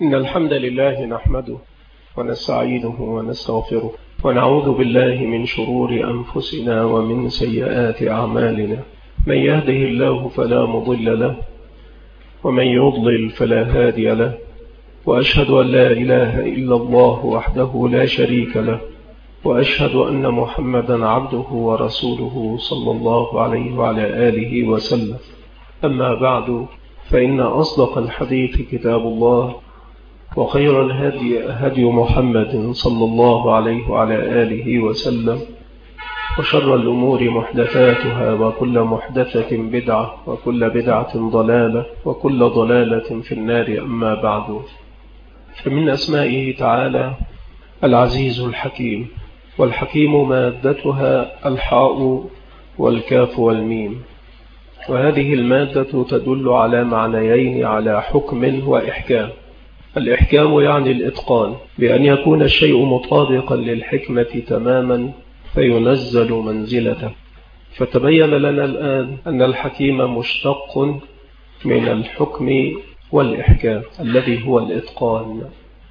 إن الحمد لله نحمده ونستعينه ونستغفره ونعوذ بالله من شرور أنفسنا ومن سيئات أعمالنا. من يهده الله فلا مضل له ومن يضلل فلا هادي له، وأشهد أن لا إله إلا الله وحده لا شريك له، وأشهد أن محمدا عبده ورسوله صلى الله عليه وعلى آله وسلم. أما بعد، فإن أصدق الحديث كتاب الله، وخير الهدي هدي محمد صلى الله عليه وعلى آله وسلم، وشر الأمور محدثاتها، وكل محدثة بدعة، وكل بدعة ضلالة، وكل ضلالة في النار. أما بعد، فمن أسمائه تعالى العزيز الحكيم، والحكيم مادتها الحاء والكاف والميم، وهذه المادة تدل على معنيين، على حكم وإحكام. الإحكام يعني الإتقان، بأن يكون الشيء مطابقا للحكمة تماما فينزل منزلته. فتبين لنا الآن أن الحكيم مشتق من الحكم والإحكام الذي هو الإتقان.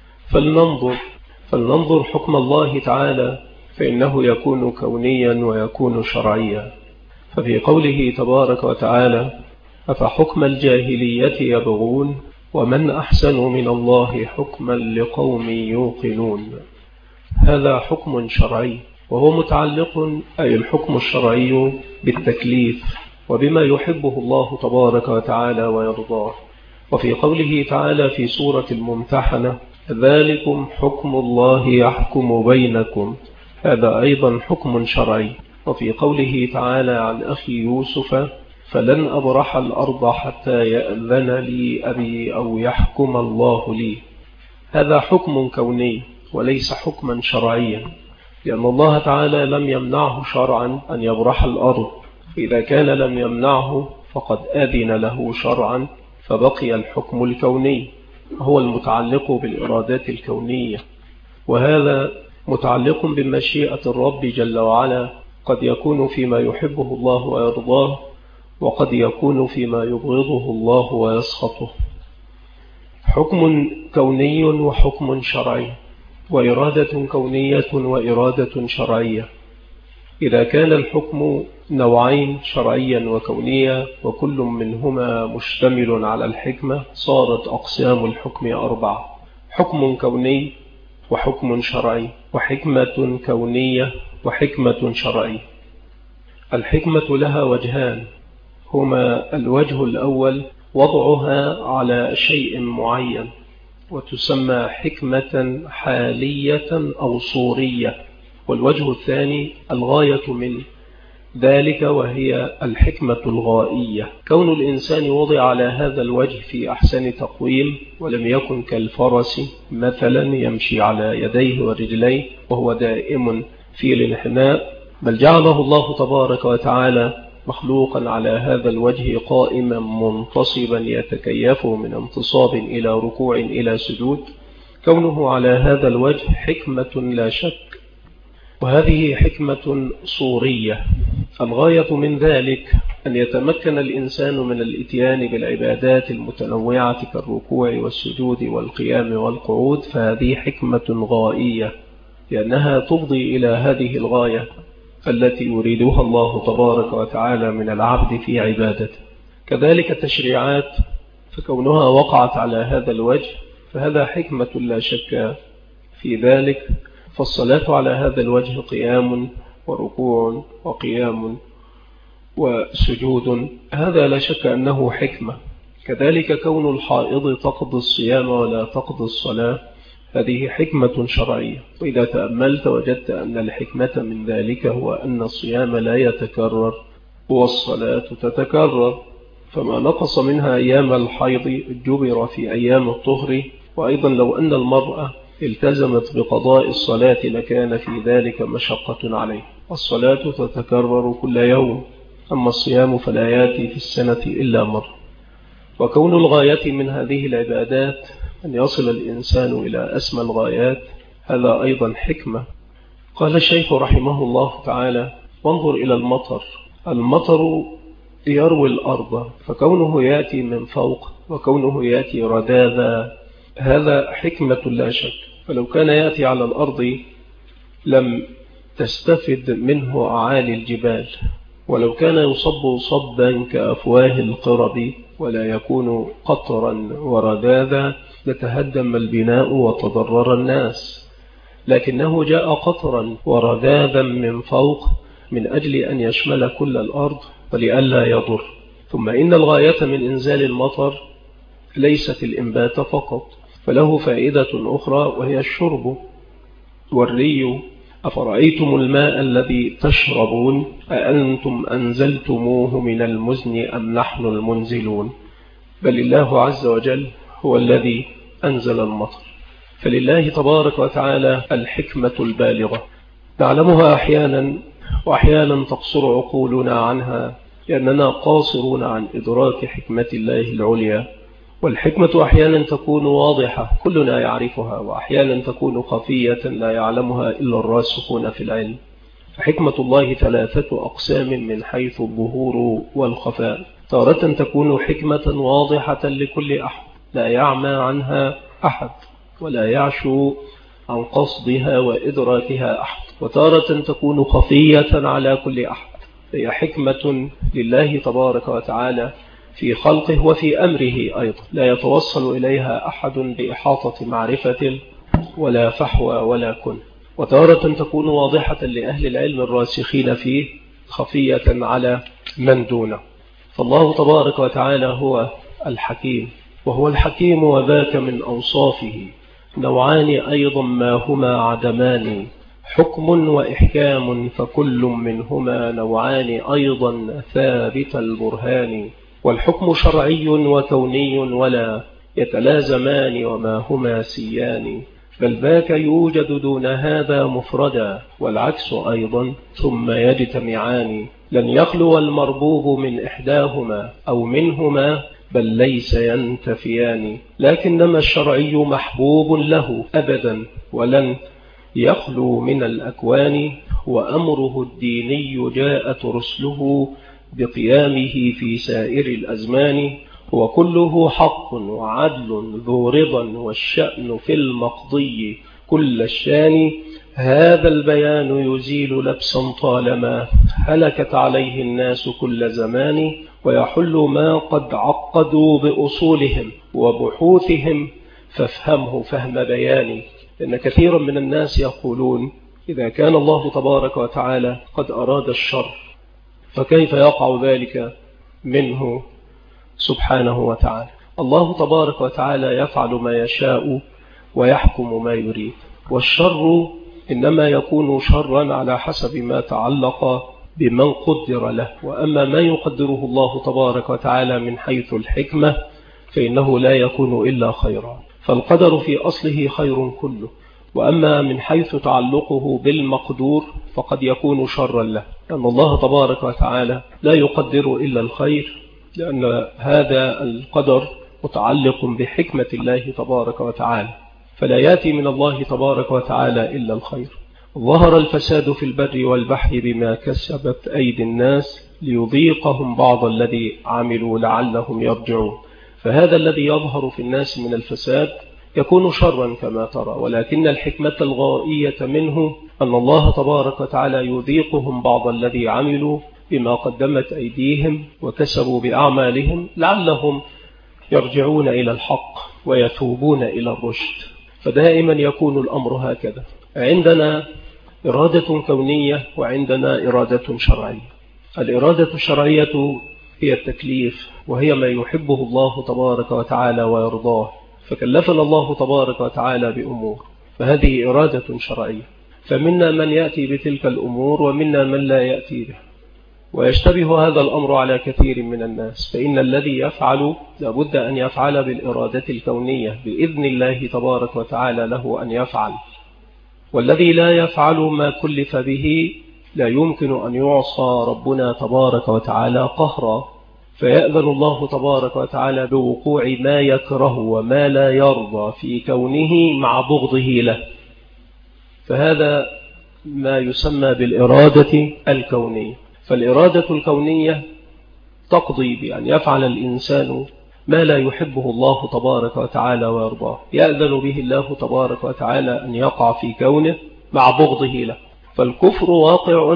فلننظر حكم الله تعالى، فإنه يكون كونيا ويكون شرعيا. ففي قوله تبارك وتعالى: أفحكم الجاهلية يبغون ومن أحسن من الله حكما لقوم يوقنون. هذا حكم شرعي، وهو متعلق، أي الحكم الشرعي، بالتكليف وبما يحبه الله تبارك وتعالى ويرضاه. وفي قوله تعالى في سورة الممتحنة: ذلكم حكم الله يحكم بينكم، هذا أيضا حكم شرعي. وفي قوله تعالى عن أخي يوسف: فلن أبرح الأرض حتى يأذن لي أبي أو يحكم الله لي، هذا حكم كوني وليس حكما شرعيا، لأن الله تعالى لم يمنعه شرعا أن يبرح الأرض. إذا كان لم يمنعه فقد أذن له شرعا، فبقي الحكم الكوني، هو المتعلق بالإرادات الكونية، وهذا متعلق بمشيئة الرب جل وعلا، قد يكون فيما يحبه الله ويرضاه، وقد يكون فيما يبغضه الله ويسخطه. حكم كوني وحكم شرعي، وإرادة كونية وإرادة شرعية. إذا كان الحكم نوعين، شرعيا وكونيا، وكل منهما مشتمل على الحكمة، صارت أقسام الحكم 4: حكم كوني، وحكم شرعي، وحكمة كونية، وحكمة شرعية. الحكمة لها وجهان، هما: الوجه الأول وضعها على شيء معين، وتسمى حكمة حالية أو صورية. والوجه الثاني الغاية من ذلك، وهي الحكمة الغائية. كون الإنسان وضع على هذا الوجه في أحسن تقويم، ولم يكن كالفرس مثلا يمشي على يديه ورجليه وهو دائم في الانحناء، بل جعله الله تبارك وتعالى مخلوقا على هذا الوجه قائما منتصبا يتكيف من انتصاب إلى ركوع إلى سجود. كونه على هذا الوجه حكمة لا شك، وهذه حكمة صورية. الغاية من ذلك أن يتمكن الإنسان من الإتيان بالعبادات المتنوعة كالركوع والسجود والقيام والقعود، فهذه حكمة غائية، لأنها تفضي إلى هذه الغاية التي يريدها الله تبارك وتعالى من العبد في عبادته. كذلك التشريعات، فكونها وقعت على هذا الوجه فهذا حكمة لا شك في ذلك. فالصلاة على هذا الوجه قيام وركوع وقيام وسجود، هذا لا شك أنه حكمة. كذلك كون الحائض تقضي الصيام ولا تقضي الصلاة، هذه حكمة شرعية. وإذا تأملت وجدت أن الحكمة من ذلك هو أن الصيام لا يتكرر والصلاة تتكرر، فما نقص منها أيام الحيض جبر في أيام الطهر. وأيضا لو أن المرأة التزمت بقضاء الصلاة لكان في ذلك مشقة عليه. الصلاة تتكرر كل يوم، أما الصيام فلا يأتي في السنة إلا مرة. وكون الغاية من هذه العبادات أن يصل الإنسان إلى أسمى الغايات، هذا أيضا حكمة. قال الشيخ رحمه الله تعالى: وانظر إلى المطر. المطر يروي الأرض، فكونه يأتي من فوق وكونه يأتي رذاذا هذا حكمة لا شك. فلو كان يأتي على الأرض لم تستفد منه أعالي الجبال، ولو كان يصب صبا كأفواه القرب ولا يكون قطرا ورذاذا لتهدم البناء وتضرر الناس، لكنه جاء قطرا ورذاذا من فوق من أجل أن يشمل كل الأرض ولئلا يضر. ثم إن الغاية من إنزال المطر ليست الإنبات فقط، فله فائدة أخرى وهي الشرب والري. أفرأيتم الماء الذي تشربون أأنتم أنزلتموه من المزن أم نحن المنزلون؟ بل الله عز وجل هو الذي أنزل المطر. فلله تبارك وتعالى الحكمة البالغة نعلمها أحيانا، وأحيانا تقصر عقولنا عنها لأننا قاصرون عن إدراك حكمة الله العليا. والحكمة أحيانا تكون واضحة كلنا يعرفها، وأحيانا تكون خفية لا يعلمها إلا الراسخون في العلم. فحكمة الله 3 أقسام من حيث الظهور والخفاء. تارة تكون حكمة واضحة لكل أحد لا يعمى عنها أحد ولا يعشو عن قصدها وإدراكها أحد، وتارة تكون خفية على كل أحد. هي حكمة لله تبارك وتعالى في خلقه وفي أمره أيضا، لا يتوصل إليها أحد بإحاطة معرفة ولا فحوى ولا كن. وتارة تكون واضحة لأهل العلم الراسخين فيه، خفية على من دونه. فالله تبارك وتعالى هو الحكيم، وهو الحكيم وذاك من أوصافه نوعان أيضا ما هما عدمان، حكم وإحكام، فكل منهما نوعان أيضا ثابت البرهان. والحكم شرعي وكوني ولا يتلازمان وما هما سيان، بل ذاك يوجد دون هذا مفردا والعكس أيضا ثم يجتمعان. لن يخلو المربوب من إحداهما أو منهما بل ليس ينتفيان، لكنما الشرعي محبوب له أبدا ولن يخلو من الأكوان، وأمره الديني جاءت رسله بقيامه في سائر الأزمان، وكله حق وعدل ذو رضا والشأن في المقضي كل الشان. هذا البيان يزيل لبسا طالما هلكت عليه الناس كل زمان، ويحل ما قد عقدوا بأصولهم وبحوثهم، فافهمه فهم بيان. لأن كثيرا من الناس يقولون إذا كان الله تبارك وتعالى قد أراد الشر فكيف يقع ذلك منه سبحانه وتعالى؟ الله تبارك وتعالى يفعل ما يشاء ويحكم ما يريد، والشر إنما يكون شرا على حسب ما تعلق بمن قدر له. وأما ما يقدره الله تبارك وتعالى من حيث الحكمة فإنه لا يكون إلا خيرا، فالقدر في أصله خير كله. وأما من حيث تعلقه بالمقدور فقد يكون شرا له، لأن الله تبارك وتعالى لا يقدر إلا الخير، لأن هذا القدر متعلق بحكمة الله تبارك وتعالى، فلا يأتي من الله تبارك وتعالى إلا الخير. ظهر الفساد في البر والبحر بما كسبت أيدي الناس ليذيقهم بعض الذي عملوا لعلهم يرجعون. فهذا الذي يظهر في الناس من الفساد يكون شرا كما ترى، ولكن الحكمة الغائية منه أن الله تبارك وتعالى يذيقهم بعض الذي عملوا بما قدمت أيديهم وكسبوا بأعمالهم لعلهم يرجعون إلى الحق ويتوبون إلى الرشد. فدائما يكون الأمر هكذا، عندنا إرادة كونية وعندنا إرادة شرعية. الإرادة الشرعية هي التكليف، وهي ما يحبه الله تبارك وتعالى ويرضاه، فكلفنا الله تبارك وتعالى بأمور، فهذه إرادة شرعية. فمنا من يأتي بتلك الأمور ومنا من لا يأتي بها، ويشتبه هذا الأمر على كثير من الناس. فإن الذي يفعل لابد أن يفعل بالإرادة الكونية بإذن الله تبارك وتعالى له أن يفعل، والذي لا يفعل ما كلف به لا يمكن أن يعصى ربنا تبارك وتعالى قهرا، فيأذن الله تبارك وتعالى بوقوع ما يكره وما لا يرضى في كونه مع بغضه له. فهذا ما يسمى بالإرادة الكونية. فالإرادة الكونية تقضي بأن يفعل الإنسان ما لا يحبه الله تبارك وتعالى ويرضاه، يأذن به الله تبارك وتعالى أن يقع في كونه مع بغضه له. فالكفر واقع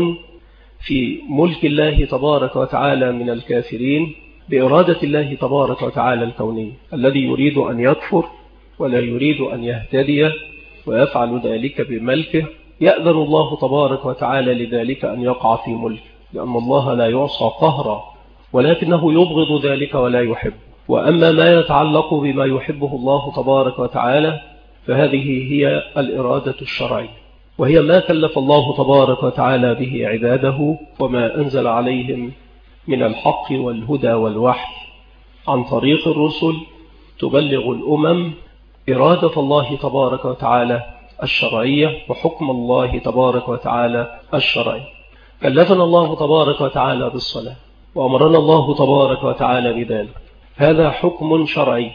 في ملك الله تبارك وتعالى من الكافرين بإرادة الله تبارك وتعالى الكونية. الذي يريد أن يكفر ولا يريد أن يهتدي ويفعل ذلك بملكه، يأذن الله تبارك وتعالى لذلك أن يقع في ملك، لأن الله لا يعصى قهرا، ولكنه يبغض ذلك ولا يحب. وأما ما يتعلق بما يحبه الله تبارك وتعالى فهذه هي الإرادة الشرعية، وهي ما كلف الله تبارك وتعالى به عباده وما أنزل عليهم من الحق والهدى والوحي عن طريق الرسل تبلغ الأمم إرادة الله تبارك وتعالى الشرعية وحكم الله تبارك وتعالى الشرعي. كلفنا الله تبارك وتعالى بالصلاة وأمرنا الله تبارك وتعالى بذلك، هذا حكم شرعي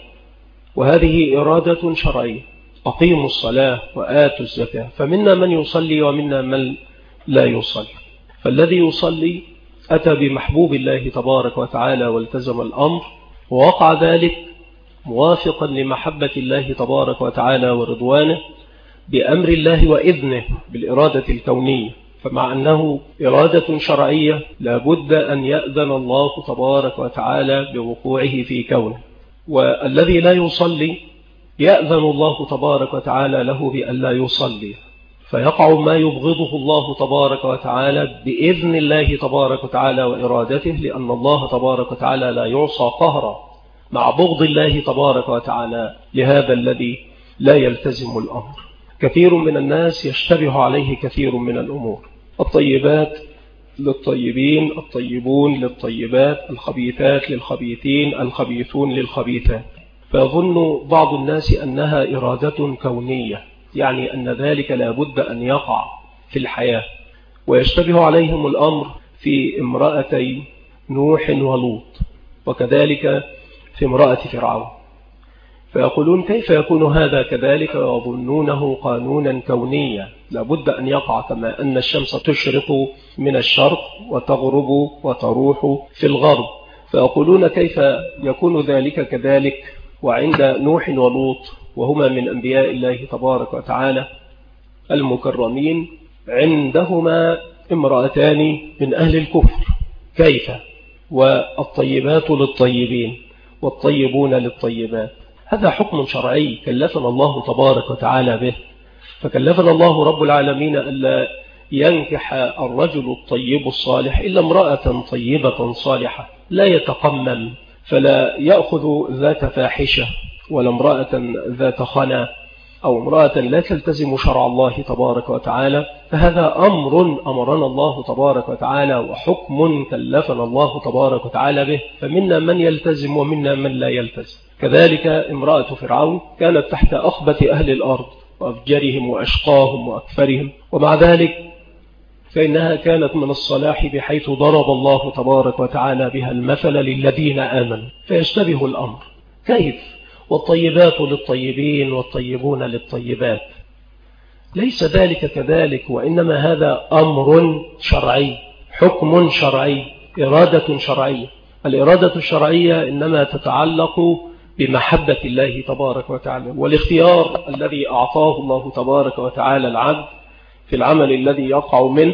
وهذه إرادة شرعية. أقيموا الصلاة وآتوا الزكاة، فمنا من يصلي ومنا من لا يصلي. فالذي يصلي أتى بمحبوب الله تبارك وتعالى والتزم الأمر، ووقع ذلك موافقا لمحبة الله تبارك وتعالى ورضوانه بأمر الله وإذنه بالإرادة الكونية. فمع أنه إرادة شرعية لابد أن يأذن الله تبارك وتعالى بوقوعه في كونه. والذي لا يصلي يأذن الله تبارك وتعالى له بأن لا يصلي، فيقع ما يبغضه الله تبارك وتعالى بإذن الله تبارك وتعالى وإرادته، لأن الله تبارك وتعالى لا يعصى قهرا، مع بغض الله تبارك وتعالى لهذا الذي لا يلتزم الأمر. كثير من الناس يشتبه عليه كثير من الأمور، الطيبات للطيبين، الطيبون للطيبات، الخبيثات للخبيثين، الخبيثون للخبيثات، فيظن بعض الناس أنها إرادة كونية، يعني أن ذلك لا بد أن يقع في الحياة. ويشتبه عليهم الأمر في امرأتي نوح ولوط، وكذلك في امرأة فرعون، فيقولون كيف يكون هذا كذلك، ويظنونه قانونا كونيا لا بد أن يقع، كما أن الشمس تشرق من الشرق وتغرب وتروح في الغرب. فيقولون كيف يكون ذلك كذلك وعند نوح ولوط وهما من أنبياء الله تبارك وتعالى المكرمين عندهما امرأتان من أهل الكفر، كيف؟ والطيبات للطيبين والطيبون للطيبات. هذا حكم شرعي كلفنا الله تبارك وتعالى به. فكلفنا الله رب العالمين ألا ينكح الرجل الطيب الصالح إلا امرأة طيبة صالحة لا يتقمم، فلا يأخذ ذات فاحشة ولا امرأة ذات خنا أو امرأة لا تلتزم شرع الله تبارك وتعالى. فهذا أمر أمرنا الله تبارك وتعالى وحكم كلفنا الله تبارك وتعالى به، فمنا من يلتزم ومنا من لا يلتزم. كذلك امرأة فرعون كانت تحت أخبث أهل الأرض وأفجرهم وأشقاهم وأكفرهم، ومع ذلك فإنها كانت من الصلاح بحيث ضرب الله تبارك وتعالى بها المثل للذين آمنوا. فيشتبه الأمر كيف والطيبات للطيبين والطيبون للطيبات؟ ليس ذلك كذلك، وإنما هذا أمر شرعي، حكم شرعي، إرادة شرعية. الإرادة الشرعية إنما تتعلق بمحبة الله تبارك وتعالى والاختيار الذي أعطاه الله تبارك وتعالى العبد في العمل الذي يقع منه،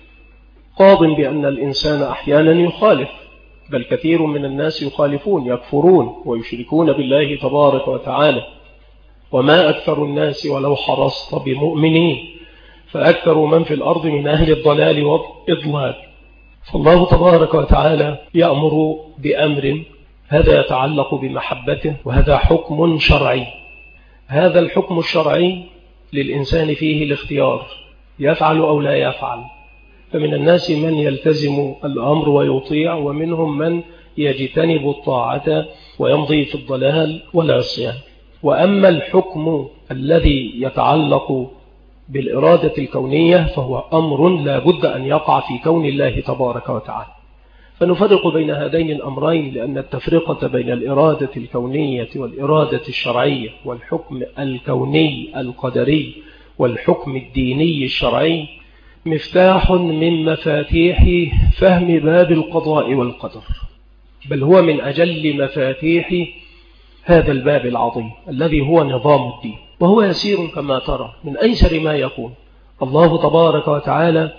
قاض بأن الإنسان أحيانا يخالف، بل كثير من الناس يخالفون يكفرون ويشركون بالله تبارك وتعالى. وما أكثر الناس ولو حرصت بمؤمنين، فأكثر من في الأرض من أهل الضلال والإضلال. فالله تبارك وتعالى يأمر بأمر هذا يتعلق بمحبته، وهذا حكم شرعي. هذا الحكم الشرعي للإنسان فيه الاختيار، يفعل أو لا يفعل. فمن الناس من يلتزم الأمر ويطيع، ومنهم من يجتنب الطاعة ويمضي في الضلال والعصيان. وأما الحكم الذي يتعلق بالإرادة الكونية فهو أمر لا بد أن يقع في كون الله تبارك وتعالى. فنفرق بين هذين الأمرين، لأن التفرقة بين الإرادة الكونية والإرادة الشرعية والحكم الكوني القدري والحكم الديني الشرعي مفتاح من مفاتيح فهم باب القضاء والقدر، بل هو من أجل مفاتيح هذا الباب العظيم الذي هو نظام الدين، وهو يسير كما ترى من أيسر ما يكون. الله تبارك وتعالى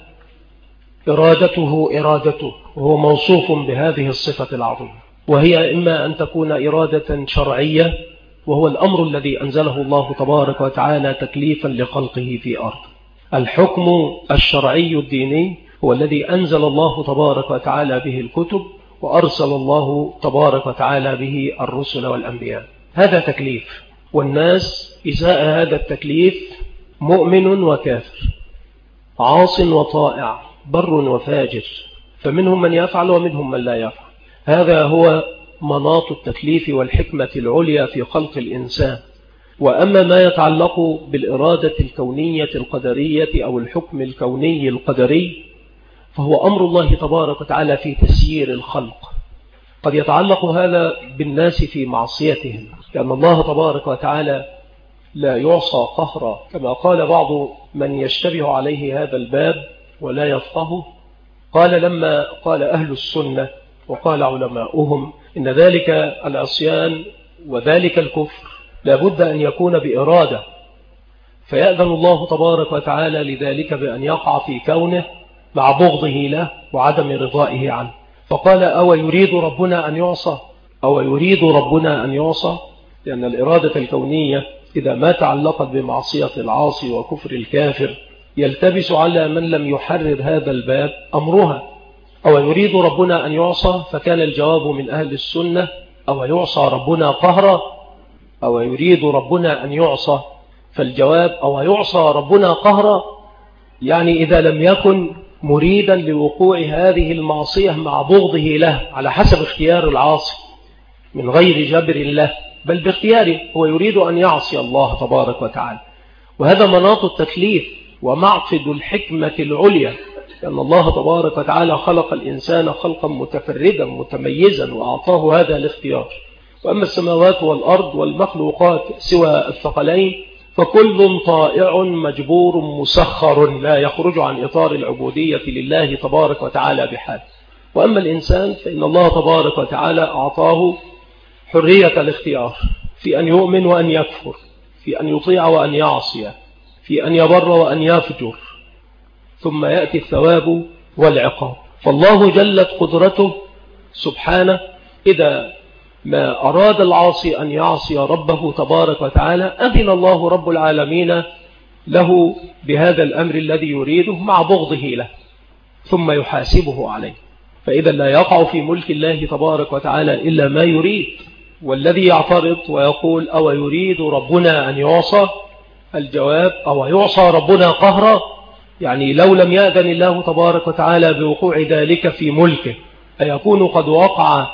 إرادته وهو موصوف بهذه الصفة العظيمة، وهي إما أن تكون إرادة شرعية، وهو الأمر الذي أنزله الله تبارك وتعالى تكليفا لخلقه في أرض. الحكم الشرعي الديني هو الذي أنزل الله تبارك وتعالى به الكتب، وأرسل الله تبارك وتعالى به الرسل والأنبياء. هذا تكليف، والناس إزاء هذا التكليف مؤمن وكافر، عاص وطائع، بر وفاجر، فمنهم من يفعل ومنهم من لا يفعل. هذا هو مناط التكليف والحكمة العليا في خلق الإنسان. وأما ما يتعلق بالإرادة الكونية القدرية أو الحكم الكوني القدري، فهو أمر الله تبارك وتعالى في تسيير الخلق. قد يتعلق هذا بالناس في معصيتهم، لأن الله تبارك وتعالى لا يعصى قهرا، كما قال بعض من يشتبه عليه هذا الباب ولا يفقه. قال لما قال أهل السنة وقال علماؤهم إن ذلك العصيان وذلك الكفر لابد أن يكون بإرادة، فيأذن الله تبارك وتعالى لذلك بأن يقع في كونه مع بغضه له وعدم رضائه عنه. فقال أو يريد ربنا أن يعصى، أو يريد ربنا أن يعصى، لأن الإرادة الكونية إذا ما تعلقت بمعصية العاصي وكفر الكافر يلتبس على من لم يحرر هذا الباب أمرها. أو يريد ربنا أن يعصى، فكان الجواب من أهل السنة أو يعصى ربنا قهرا، أو يريد ربنا أن يعصى، فالجواب أو يعصى ربنا قهرا، يعني إذا لم يكن مريدا لوقوع هذه المعصية مع بغضه له على حسب اختيار العاصي من غير جبر له، بل باختياره هو يريد أن يعصي الله تبارك وتعالى. وهذا مناط التكليف ومعقد الحكمة العليا، لأن الله تبارك وتعالى خلق الإنسان خلقا متفردا متميزا وأعطاه هذا الاختيار. وأما السماوات والأرض والمخلوقات سوى الثقلين فكل طائع مجبور مسخر لا يخرج عن إطار العبودية لله تبارك وتعالى بحال. وأما الإنسان فإن الله تبارك وتعالى أعطاه حرية الاختيار في أن يؤمن وأن يكفر، في أن يطيع وأن يعصي، في أن يبر وأن يفجر، ثم يأتي الثواب والعقاب. فالله جلت قدرته سبحانه إذا ما أراد العاصي أن يعصي ربه تبارك وتعالى أذن الله رب العالمين له بهذا الأمر الذي يريده مع بغضه له، ثم يحاسبه عليه. فإذا لا يقع في ملك الله تبارك وتعالى إلا ما يريد. والذي يعترض ويقول أو يريد ربنا أن يعصى، الجواب أو يعصى ربنا قهرا، يعني لو لم يأذن الله تبارك وتعالى بوقوع ذلك في ملكه أيكون قد وقع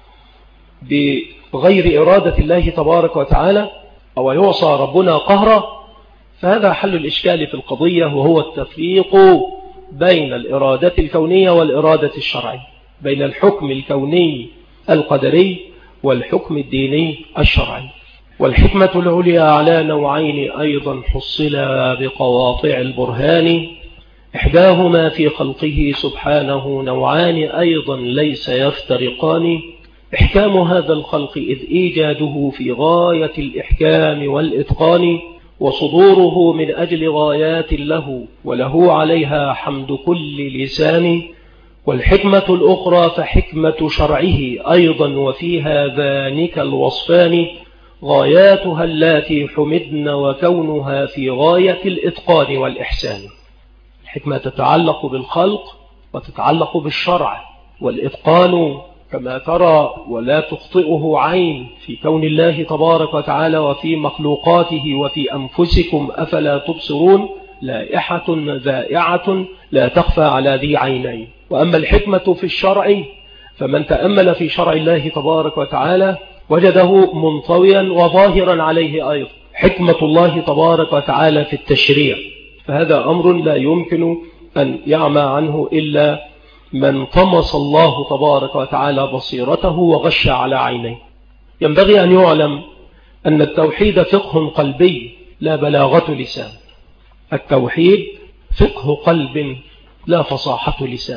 بغير إرادة الله تبارك وتعالى أو يعصى ربنا قهرا؟ فهذا حل الإشكال في القضية، وهو التفريق بين الإرادة الكونية والإرادة الشرعية، بين الحكم الكوني القدري والحكم الديني الشرعي. والحكمة العليا على نوعين أيضا حصلا بقواطع البرهان، إحداهما في خلقه سبحانه نوعان أيضا ليس يفترقان، إحكام هذا الخلق إذ إيجاده في غاية الإحكام والإتقان، وصدوره من أجل غايات له وله عليها حمد كل لسان. والحكمة الأخرى فحكمة شرعه أيضا، وفي هذانك الوصفان غاياتها التي حمدن وكونها في غاية الإتقان والإحسان. الحكمة تتعلق بالخلق وتتعلق بالشرع، والإتقان كما ترى ولا تخطئه عين في كون الله تبارك وتعالى وفي مخلوقاته وفي أنفسكم أفلا تبصرون، لائحة ذائعة لا تخفى على ذي عينين. وأما الحكمة في الشرع فمن تأمل في شرع الله تبارك وتعالى وجده منطويا وظاهرا عليه أيضا حكمة الله تبارك وتعالى في التشريع، فهذا أمر لا يمكن أن يعمى عنه إلا من طمس الله تبارك وتعالى بصيرته وغش على عينيه. ينبغي أن يعلم أن التوحيد فقه قلبي لا بلاغة لسان. التوحيد فقه قلب لا فصاحة لسان،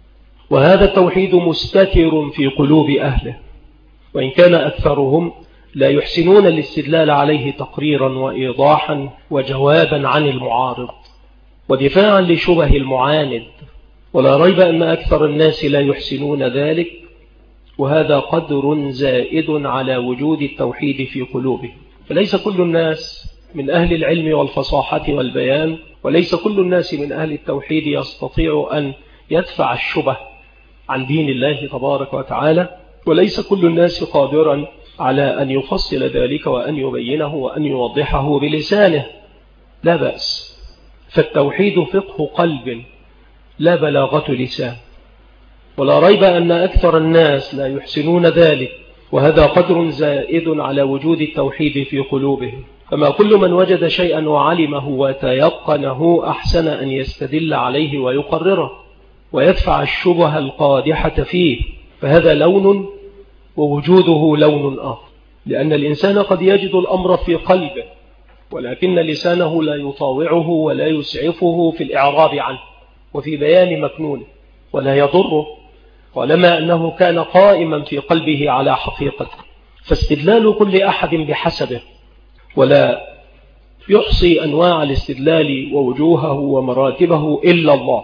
وهذا التوحيد مستتر في قلوب أهله، وإن كان أكثرهم لا يحسنون الاستدلال عليه تقريرا وإيضاحا وجوابا عن المعارض ودفاعا لشبه المعاند. ولا ريب أن أكثر الناس لا يحسنون ذلك، وهذا قدر زائد على وجود التوحيد في قلوبهم. فليس كل الناس من أهل العلم والفصاحة والبيان، وليس كل الناس من أهل التوحيد يستطيع أن يدفع الشبه عن دين الله تبارك وتعالى، وليس كل الناس قادرا على أن يفصل ذلك وأن يبينه وأن يوضحه بلسانه. لا بأس، فالتوحيد فقه قلب لا بلاغة لسان. ولا ريب أن أكثر الناس لا يحسنون ذلك، وهذا قدر زائد على وجود التوحيد في قلوبهم. فما كل من وجد شيئا وعلمه وتيقنه أحسن أن يستدل عليه ويقرره ويدفع الشبه القادحة فيه، فهذا لون ووجوده لون آخر. لأن الإنسان قد يجد الأمر في قلبه، ولكن لسانه لا يطاوعه ولا يسعفه في الإعراض عنه وفي بيان مكنونه، ولا يضره طالما أنه كان قائما في قلبه على حقيقته. فاستدلال كل أحد بحسبه، ولا يحصي أنواع الاستدلال ووجوهه ومراتبه إلا الله.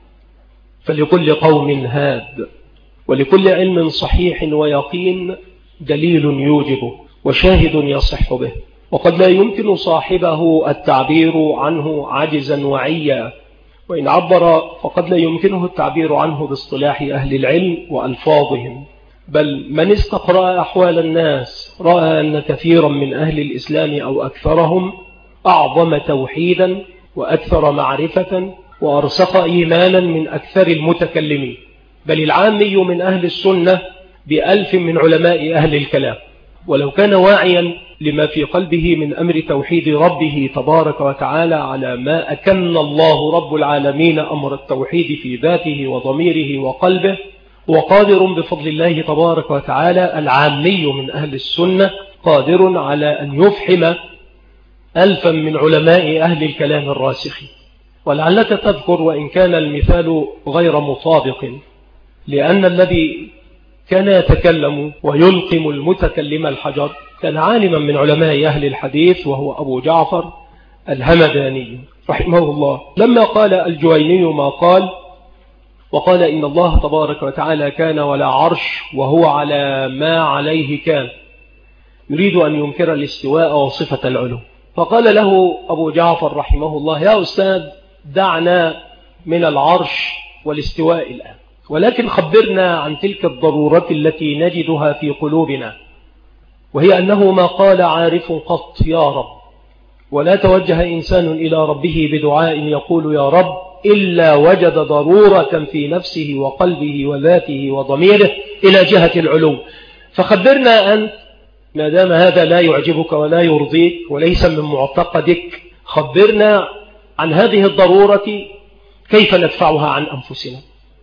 فلكل قوم هاد، ولكل علم صحيح ويقين دليل يوجبه وشاهد يصح به، وقد لا يمكن صاحبه التعبير عنه عجزا وعيا، وإن عبر فقد لا يمكنه التعبير عنه باصطلاح أهل العلم وألفاظهم. بل من استقرأ أحوال الناس رأى أن كثيرا من أهل الإسلام أو أكثرهم أعظم توحيدا وأكثر معرفة وأرسخ إيمانا من أكثر المتكلمين، بل العامي من أهل السنة ب1000 من علماء أهل الكلام. ولو كان واعيا لما في قلبه من أمر توحيد ربه تبارك وتعالى على ما أكن الله رب العالمين أمر التوحيد في ذاته وضميره وقلبه، وقادر بفضل الله تبارك وتعالى العامي من أهل السنة قادر على أن يفحم 1000 من علماء أهل الكلام الراسخين. ولعلك تذكر، وإن كان المثال غير مطابق، لأن الذي كان يتكلم ويلقم المتكلم الحجر كان عالما من علماء أهل الحديث، وهو أبو جعفر الهمداني رحمه الله. لما قال الجويني ما قال، وقال إن الله تبارك وتعالى كان ولا عرش وهو على ما عليه كان، يريد أن ينكر الاستواء وصفة العلو. فقال له أبو جعفر رحمه الله: يا أستاذ، دعنا من العرش والاستواء الآن، ولكن خبرنا عن تلك الضرورة التي نجدها في قلوبنا، وهي أنه ما قال عارف قط يا رب، ولا توجه إنسان إلى ربه بدعاء يقول يا رب إلا وجد ضرورة في نفسه وقلبه وذاته وضميره إلى جهة العلو. فخبرنا أنت، ما دام هذا لا يعجبك ولا يرضيك وليس من معتقدك، خبرنا عن هذه الضرورة كيف ندفعها عن أنفسنا،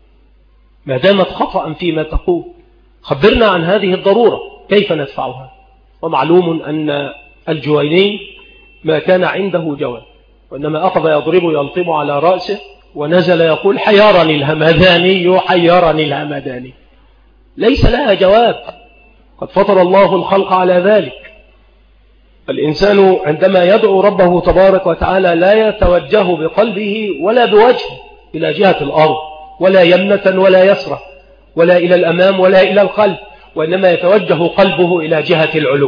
ما دامت خطأ فيما تقول. خبرنا عن هذه الضرورة كيف ندفعها. ومعلوم أن الجويني ما كان عنده جواب، وإنما أخذ يضرب يلطم على رأسه ونزل يقول: حيرني الهمداني، حيرني الهمداني. ليس لها جواب، قد فطر الله الخلق على ذلك. الإنسان عندما يدعو ربه تبارك وتعالى لا يتوجه بقلبه ولا بوجهه إلى جهة الأرض، ولا يمنة ولا يسرة، ولا إلى الأمام ولا إلى الخلف، وإنما يتوجه قلبه إلى جهة العلو.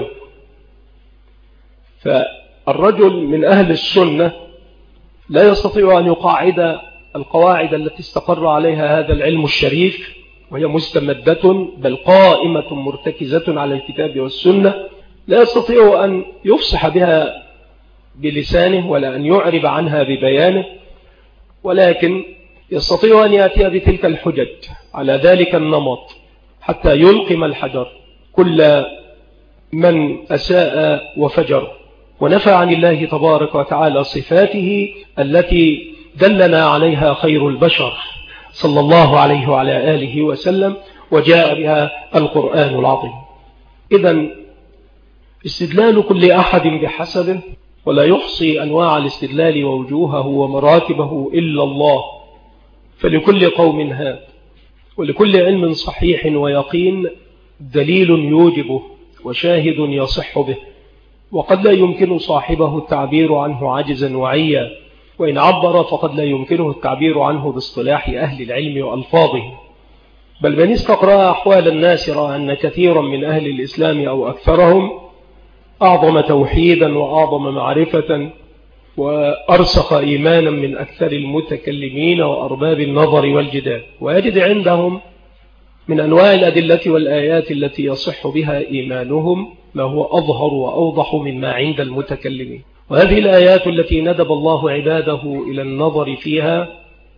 فالرجل من أهل السنة لا يستطيع أن يقاعد القواعد التي استقر عليها هذا العلم الشريف، وهي مستمدة بل قائمة مرتكزة على الكتاب والسنة، لا يستطيع أن يفصح بها بلسانه ولا أن يعرب عنها ببيانه، ولكن يستطيع أن يأتي بتلك الحجج على ذلك النمط حتى يلقم الحجر كل من أساء وفجر ونفى عن الله تبارك وتعالى صفاته التي دلنا عليها خير البشر صلى الله عليه وعلى آله وسلم، وجاء بها القرآن العظيم. إذن استدلال كل أحد بحسبه، ولا يحصي أنواع الاستدلال ووجوهه ومراتبه إلا الله. فلكل قوم هاد، ولكل علم صحيح ويقين دليل يوجبه وشاهد يصح به، وقد لا يمكن صاحبه التعبير عنه عجزا وعيا، وإن عبر فقد لا يمكنه التعبير عنه باصطلاح أهل العلم وألفاظه. بل من استقرأ أحوال الناس رأى أن كثيرا من أهل الإسلام أو أكثرهم أعظم توحيدا وأعظم معرفة وأرسخ إيمانا من أكثر المتكلمين وأرباب النظر والجدال، ويجد عندهم من أنواع الأدلة والآيات التي يصح بها إيمانهم ما هو أظهر وأوضح مما عند المتكلمين. وهذه الآيات التي ندب الله عباده إلى النظر فيها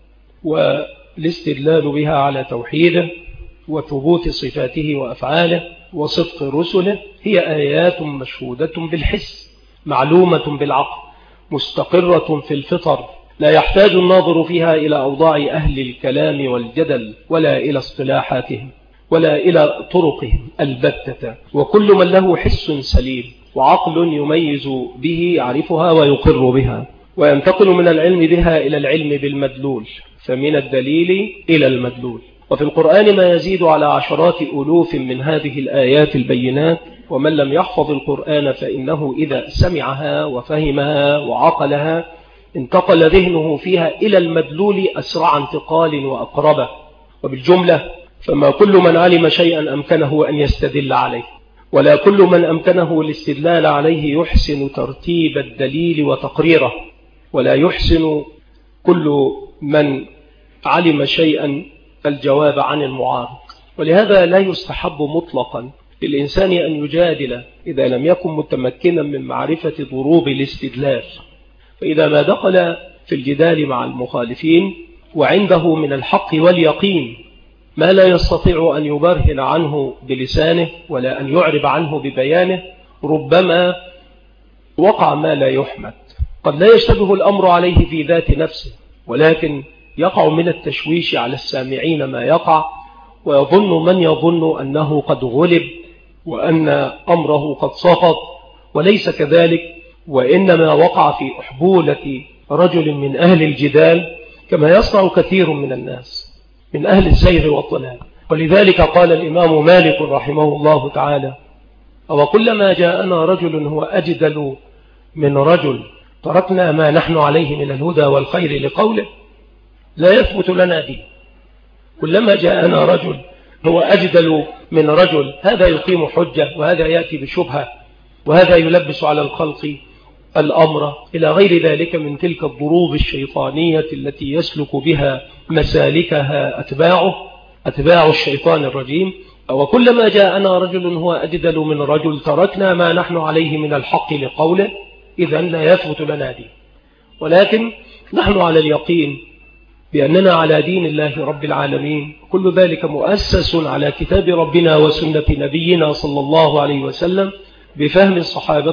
والاستدلال بها على توحيده وثبوت صفاته وأفعاله وصدق رسله هي آيات مشهودة بالحس، معلومة بالعقل، مستقرة في الفطر، لا يحتاج الناظر فيها إلى أوضاع أهل الكلام والجدل ولا إلى اصطلاحاتهم ولا إلى طرقهم البتة. وكل من له حس سليم وعقل يميز به يعرفها ويقر بها، وينتقل من العلم بها إلى العلم بالمدلول، فمن الدليل إلى المدلول. وفي القرآن ما يزيد على عشرات ألوف من هذه الآيات البينات، ومن لم يحفظ القرآن فإنه إذا سمعها وفهمها وعقلها انتقل ذهنه فيها إلى المدلول أسرع انتقال وأقربه. وبالجملة فما كل من علم شيئا أمكنه أن يستدل عليه، ولا كل من أمكنه الاستدلال عليه يحسن ترتيب الدليل وتقريره، ولا يحسن كل من علم شيئا الجواب عن المعارض. ولهذا لا يستحب مطلقا للإنسان أن يجادل إذا لم يكن متمكنا من معرفة ضروب الاستدلال، فإذا ما دخل في الجدال مع المخالفين وعنده من الحق واليقين ما لا يستطيع أن يبرهن عنه بلسانه ولا أن يعرب عنه ببيانه، ربما وقع ما لا يحمد. قد لا يشتبه الأمر عليه في ذات نفسه، ولكن يقع من التشويش على السامعين ما يقع، ويظن من يظن أنه قد غلب وأن أمره قد سقط، وليس كذلك، وإنما وقع في أحبولة رجل من أهل الجدال كما يصنع كثير من الناس من أهل الزيغ والضلال. ولذلك قال الإمام مالك رحمه الله تعالى: وكلما جاءنا رجل هو أجدل من رجل تركنا ما نحن عليه من الهدى والخير لقوله لا يثبت لنا دين. كلما جاءنا رجل هو أجدل من رجل، هذا يقيم حجة وهذا يأتي بشبهة وهذا يلبس على الخلق الأمر إلى غير ذلك من تلك الضروب الشيطانية التي يسلك بها مسالكها أتباع الشيطان الرجيم. وكلما جاءنا رجل هو أجدل من رجل تركنا ما نحن عليه من الحق لقوله إذن لا يثبت لنا دين. ولكن نحن على اليقين بأننا على دين الله رب العالمين، كل ذلك مؤسس على كتاب ربنا وسنة نبينا صلى الله عليه وسلم بفهم الصحابة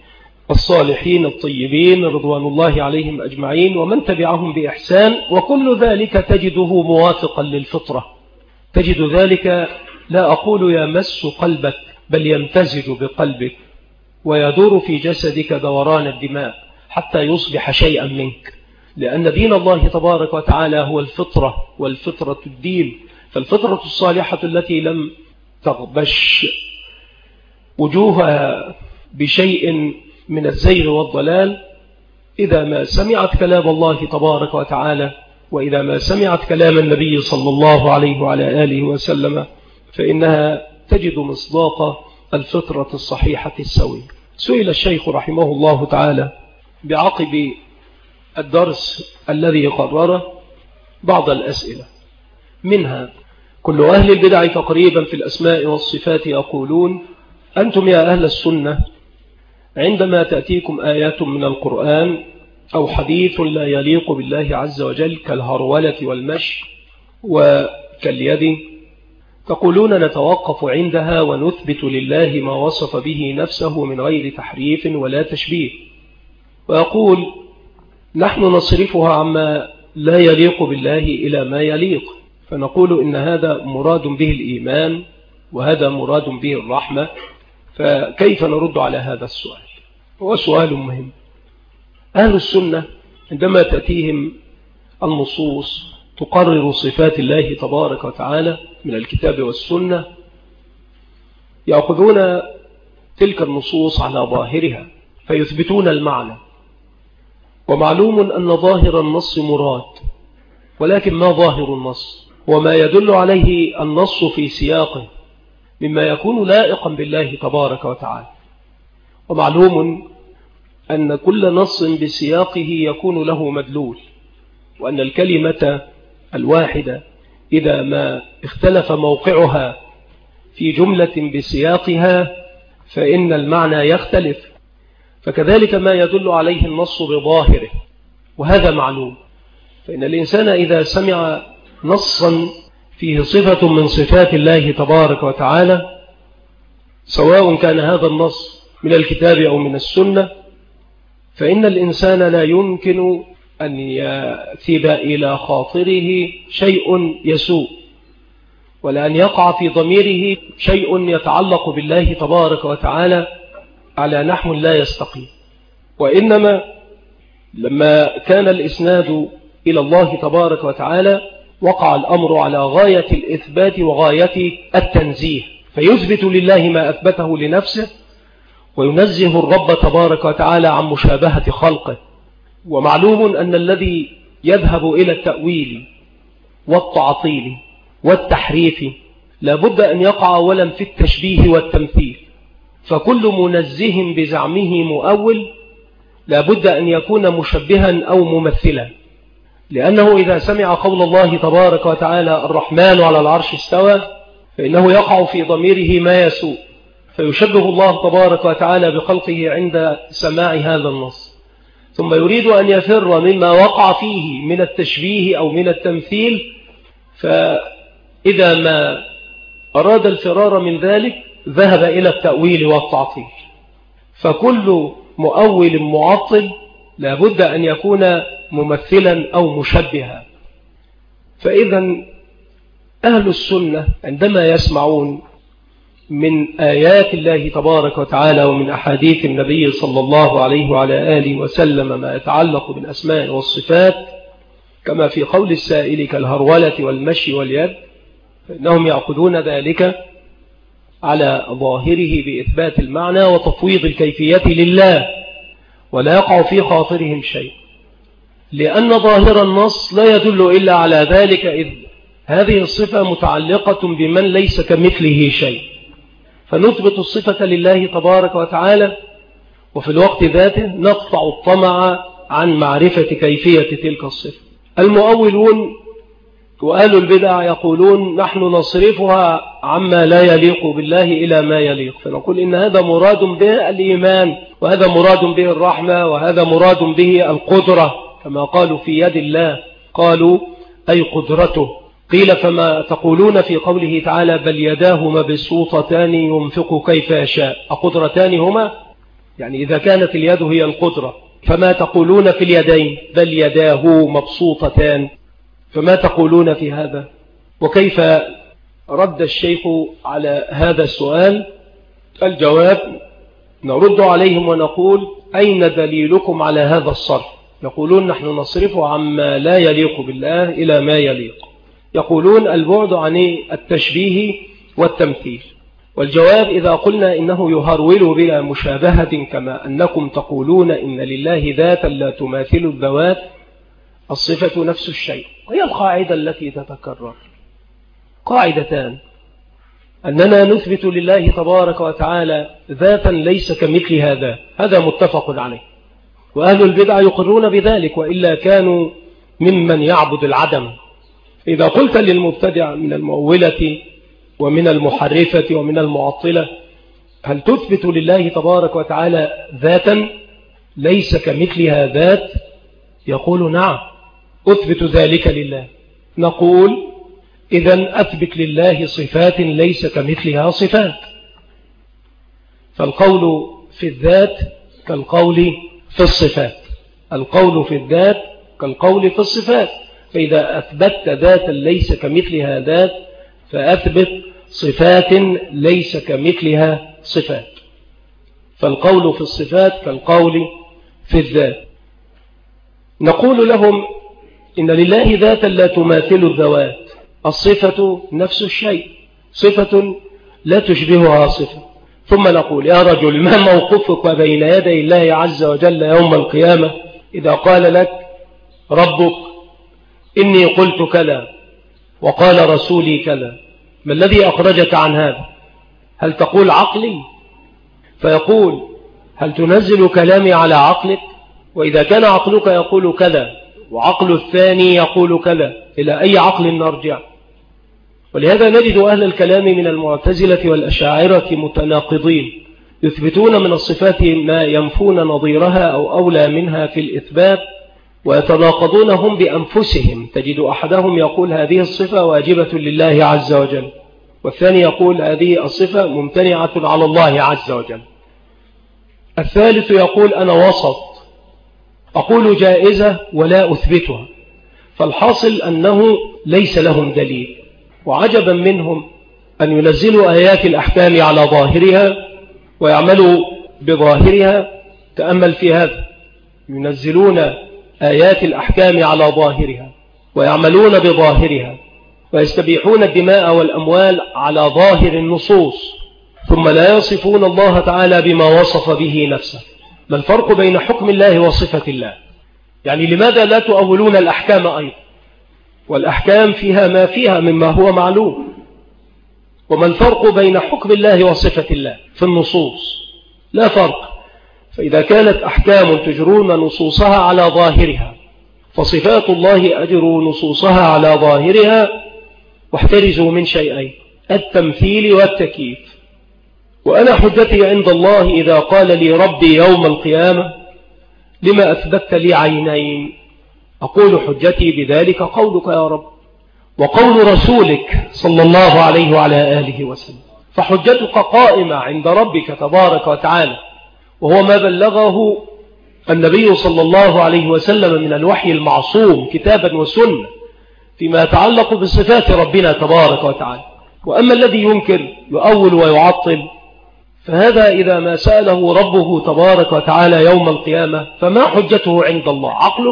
الصالحين الطيبين رضوان الله عليهم أجمعين ومن تبعهم بإحسان. وكل ذلك تجده موافقا للفطرة، تجد ذلك لا أقول يمس قلبك بل يمتزج بقلبك ويدور في جسدك دوران الدماء حتى يصبح شيئا منك، لأن دين الله تبارك وتعالى هو الفطرة، والفطرة الدين. فالفطرة الصالحة التي لم تغبش وجوهها بشيء من الزيغ والضلال إذا ما سمعت كلام الله تبارك وتعالى وإذا ما سمعت كلام النبي صلى الله عليه وعلى آله وسلم فإنها تجد مصداق الفطرة الصحيحة السوية. سئل الشيخ رحمه الله تعالى بعقب الدرس الذي قرره بعض الأسئلة، منها: كل أهل البدع تقريبا في الأسماء والصفات يقولون أنتم يا أهل السنة عندما تأتيكم آيات من القرآن أو حديث لا يليق بالله عز وجل كالهرولة والمشي وكاليد تقولون نتوقف عندها ونثبت لله ما وصف به نفسه من غير تحريف ولا تشبيه، ويقول نحن نصرفها عما لا يليق بالله إلى ما يليق، فنقول إن هذا مراد به الإيمان وهذا مراد به الرحمة. فكيف نرد على هذا السؤال؟ هو سؤال مهم. أهل السنة عندما تأتيهم النصوص تقرر صفات الله تبارك وتعالى من الكتاب والسنة يأخذون تلك النصوص على ظاهرها فيثبتون المعنى. ومعلوم أن ظاهر النص مراد، ولكن ما ظاهر النص وما يدل عليه النص في سياقه مما يكون لائقا بالله تبارك وتعالى. ومعلوم أن كل نص بسياقه يكون له مدلول، وأن الكلمة الواحدة إذا ما اختلف موقعها في جملة بسياقها فإن المعنى يختلف، فكذلك ما يدل عليه النص بظاهره، وهذا معلوم. فإن الإنسان إذا سمع نصا فيه صفة من صفات الله تبارك وتعالى، سواء كان هذا النص من الكتاب أو من السنة، فإن الإنسان لا يمكن أن يثيب إلى خاطره شيء يسوء، ولا أن يقع في ضميره شيء يتعلق بالله تبارك وتعالى على نحو لا يستقيم. وإنما لما كان الإسناد إلى الله تبارك وتعالى وقع الأمر على غاية الإثبات وغاية التنزيه، فيثبت لله ما أثبته لنفسه وينزه الرب تبارك وتعالى عن مشابهة خلقه. ومعلوم أن الذي يذهب إلى التأويل والتعطيل والتحريف لابد أن يقع أولا في التشبيه والتمثيل، فكل منزه بزعمه مؤول لابد أن يكون مشبها أو ممثلا، لأنه إذا سمع قول الله تبارك وتعالى الرحمن على العرش استوى فإنه يقع في ضميره ما يسوء، فيشبه الله تبارك وتعالى بخلقه عند سماع هذا النص، ثم يريد أن يفر مما وقع فيه من التشبيه أو من التمثيل، فإذا ما أراد الفرار من ذلك ذهب إلى التأويل والتعطيل. فكل مؤول معطل لابد أن يكون ممثلا أو مشبها. فإذا أهل السنة عندما يسمعون من آيات الله تبارك وتعالى ومن أحاديث النبي صلى الله عليه وعلى آله وسلم ما يتعلق بالأسماء والصفات، كما في قول السائل كالهرولة والمشي واليد، فإنهم يأخذون ذلك على ظاهره بإثبات المعنى وتفويض الكيفية لله، ولا يقع في خاطرهم شيء، لأن ظاهر النص لا يدل إلا على ذلك، إذ هذه الصفة متعلقة بمن ليس كمثله شيء، فنثبت الصفة لله تبارك وتعالى، وفي الوقت ذاته نقطع الطمع عن معرفة كيفية تلك الصفة. المؤولون وأهل البدع يقولون نحن نصرفها عما لا يليق بالله إلى ما يليق، فنقول إن هذا مراد به الإيمان، وهذا مراد به الرحمة، وهذا مراد به القدرة، كما قالوا في يد الله قالوا أي قدرته. قيل فما تقولون في قوله تعالى بل يداه مبسوطتان ينفق كيف يشاء، أقدرتان هما؟ يعني إذا كانت اليد هي القدرة فما تقولون في اليدين بل يداه مبسوطتان، فما تقولون في هذا؟ وكيف رد الشيخ على هذا السؤال؟ الجواب نرد عليهم ونقول أين دليلكم على هذا الصرف؟ يقولون نحن نصرفه عما لا يليق بالله إلى ما يليق، يقولون البعد عن التشبيه والتمثيل. والجواب إذا قلنا إنه يهرول بلا مشابهة كما أنكم تقولون إن لله ذاتا لا تماثل الذوات، الصفة نفس الشيء، وهي القاعدة التي تتكرر. قاعدتان: أننا نثبت لله تبارك وتعالى ذاتا ليس كمثلها ذات، هذا متفق عليه، وأهل البدع يقرون بذلك، وإلا كانوا ممن يعبد العدم. إذا قلت للمبتدع من المؤولة ومن المحرفة ومن المعطلة هل تثبت لله تبارك وتعالى ذاتا ليس كمثلها ذات؟ يقول نعم أثبت ذلك لله. نقول إذن أثبت لله صفات ليس كمثلها صفات، فالقول في الذات كالقول في الصفات، القول في الذات كالقول في الصفات، فإذا أثبت ذاتا ليس كمثلها ذات فأثبت صفات ليس كمثلها صفات، فالقول في الصفات كالقول في الذات. نقول لهم إن لله ذاتا لا تماثل الذوات، الصفة نفس الشيء، صفة لا تشبهها صفة، ثم نقول يا رجل ما موقفك بين يدي الله عز وجل يوم القيامة إذا قال لك ربك إني قلت كذا وقال رسولي كذا، ما الذي أخرجك عن هذا؟ هل تقول عقلي؟ فيقول هل تنزل كلامي على عقلك؟ وإذا كان عقلك يقول كذا وعقل الثاني يقول كذا، إلى أي عقل نرجع؟ ولهذا نجد أهل الكلام من المعتزلة والأشاعرة متناقضين، يثبتون من الصفات ما ينفون نظيرها أو أولى منها في الإثبات، ويتناقضون هم بأنفسهم. تجد أحدهم يقول هذه الصفة واجبة لله عز وجل، والثاني يقول هذه الصفة ممتنعة على الله عز وجل، الثالث يقول أنا وسط، أقول جائزة ولا أثبتها. فالحاصل أنه ليس لهم دليل، وعجبا منهم أن ينزلوا آيات الأحكام على ظاهرها ويعملوا بظاهرها. تأمل في هذا، ينزلون آيات الأحكام على ظاهرها ويعملون بظاهرها، ويستبيحون الدماء والأموال على ظاهر النصوص، ثم لا يصفون الله تعالى بما وصف به نفسه. ما الفرق بين حكم الله وصفة الله؟ يعني لماذا لا تؤولون الأحكام أيضا؟ والأحكام فيها ما فيها مما هو معلوم. وما الفرق بين حكم الله وصفة الله في النصوص؟ لا فرق. فإذا كانت أحكام تجرون نصوصها على ظاهرها، فصفات الله أجروا نصوصها على ظاهرها، واحترزوا من شيئين: التمثيل والتكييف. وأنا حجتي عند الله إذا قال لي ربي يوم القيامة لما أثبت لي عينين، أقول حجتي بذلك قولك يا رب وقول رسولك صلى الله عليه وعلى آله وسلم. فحجتك قائمة عند ربك تبارك وتعالى، وهو ما بلغه النبي صلى الله عليه وسلم من الوحي المعصوم كتابا وسنة فيما يتعلق بصفات ربنا تبارك وتعالى. وأما الذي ينكر يؤول ويعطل، فهذا إذا ما سأله ربه تبارك وتعالى يوم القيامة فما حجته عند الله؟ عقله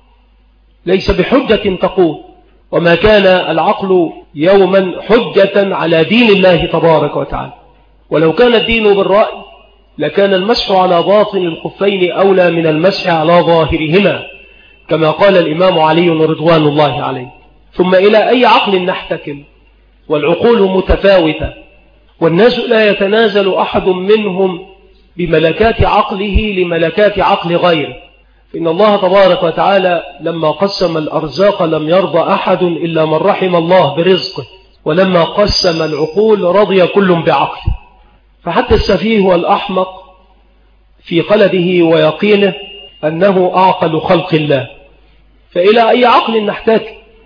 ليس بحجة تقول. وما كان العقل يوما حجة على دين الله تبارك وتعالى. ولو كان الدين بالرأي لكان المسح على باطن الخفين أولى من المسح على ظاهرهما، كما قال الإمام علي رضوان الله عليه. ثم إلى أي عقل نحتكم؟ والعقول متفاوتة، والناس لا يتنازل أحد منهم بملكات عقله لملكات عقل غيره. فإن الله تبارك وتعالى لما قسم الأرزاق لم يرضى أحد إلا من رحم الله برزقه، ولما قسم العقول رضي كل بعقله. فحتى السفيه والأحمق في قلده ويقينه أنه أعقل خلق الله. فإلى أي عقل نحتاج؟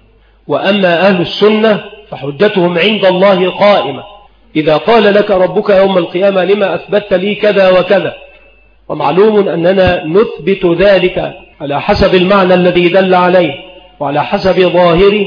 وأما أهل السنة فحجتهم عند الله قائمة. إذا قال لك ربك يوم القيامة لما أثبت لي كذا وكذا، ومعلوم أننا نثبت ذلك على حسب المعنى الذي دل عليه وعلى حسب ظاهر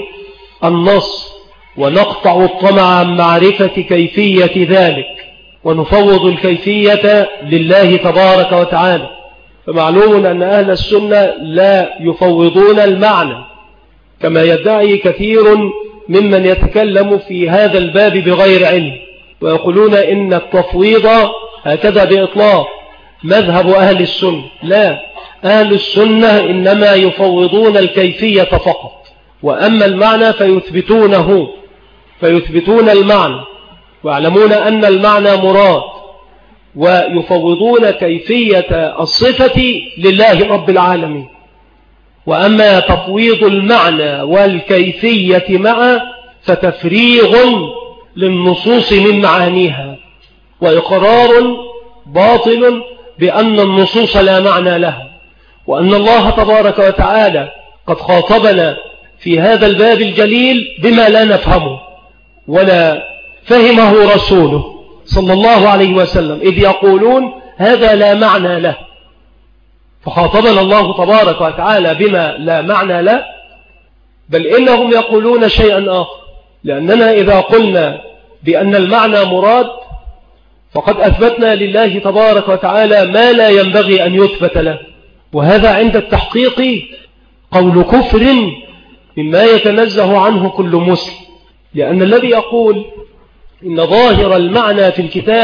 النص، ونقطع الطمع عن معرفة كيفية ذلك ونفوض الكيفية لله تبارك وتعالى. فمعلوم أن أهل السنة لا يفوضون المعنى كما يدعي كثير ممن يتكلم في هذا الباب بغير علم، ويقولون إن التفويض هكذا بإطلاق مذهب أهل السنة. لا، أهل السنة إنما يفوضون الكيفية فقط، وأما المعنى فيثبتون المعنى ويعلمون أن المعنى مراد، ويفوضون كيفية الصفة لله رب العالمين. وأما تفويض المعنى والكيفية معا فتفريغ للنصوص من معانيها، وإقرار باطل بأن النصوص لا معنى لها، وأن الله تبارك وتعالى قد خاطبنا في هذا الباب الجليل بما لا نفهمه ولا فهمه رسوله صلى الله عليه وسلم، إذ يقولون هذا لا معنى له. فخاطبنا الله تبارك وتعالى بما لا معنى له، بل إنهم يقولون شيئا آخر. لأننا إذا قلنا بأن المعنى مراد فقد أثبتنا لله تبارك وتعالى ما لا ينبغي أن يثبت له، وهذا عند التحقيق قول كفر مما يتنزه عنه كل مسلم. لأن الذي يقول إن ظاهر المعنى في الكتاب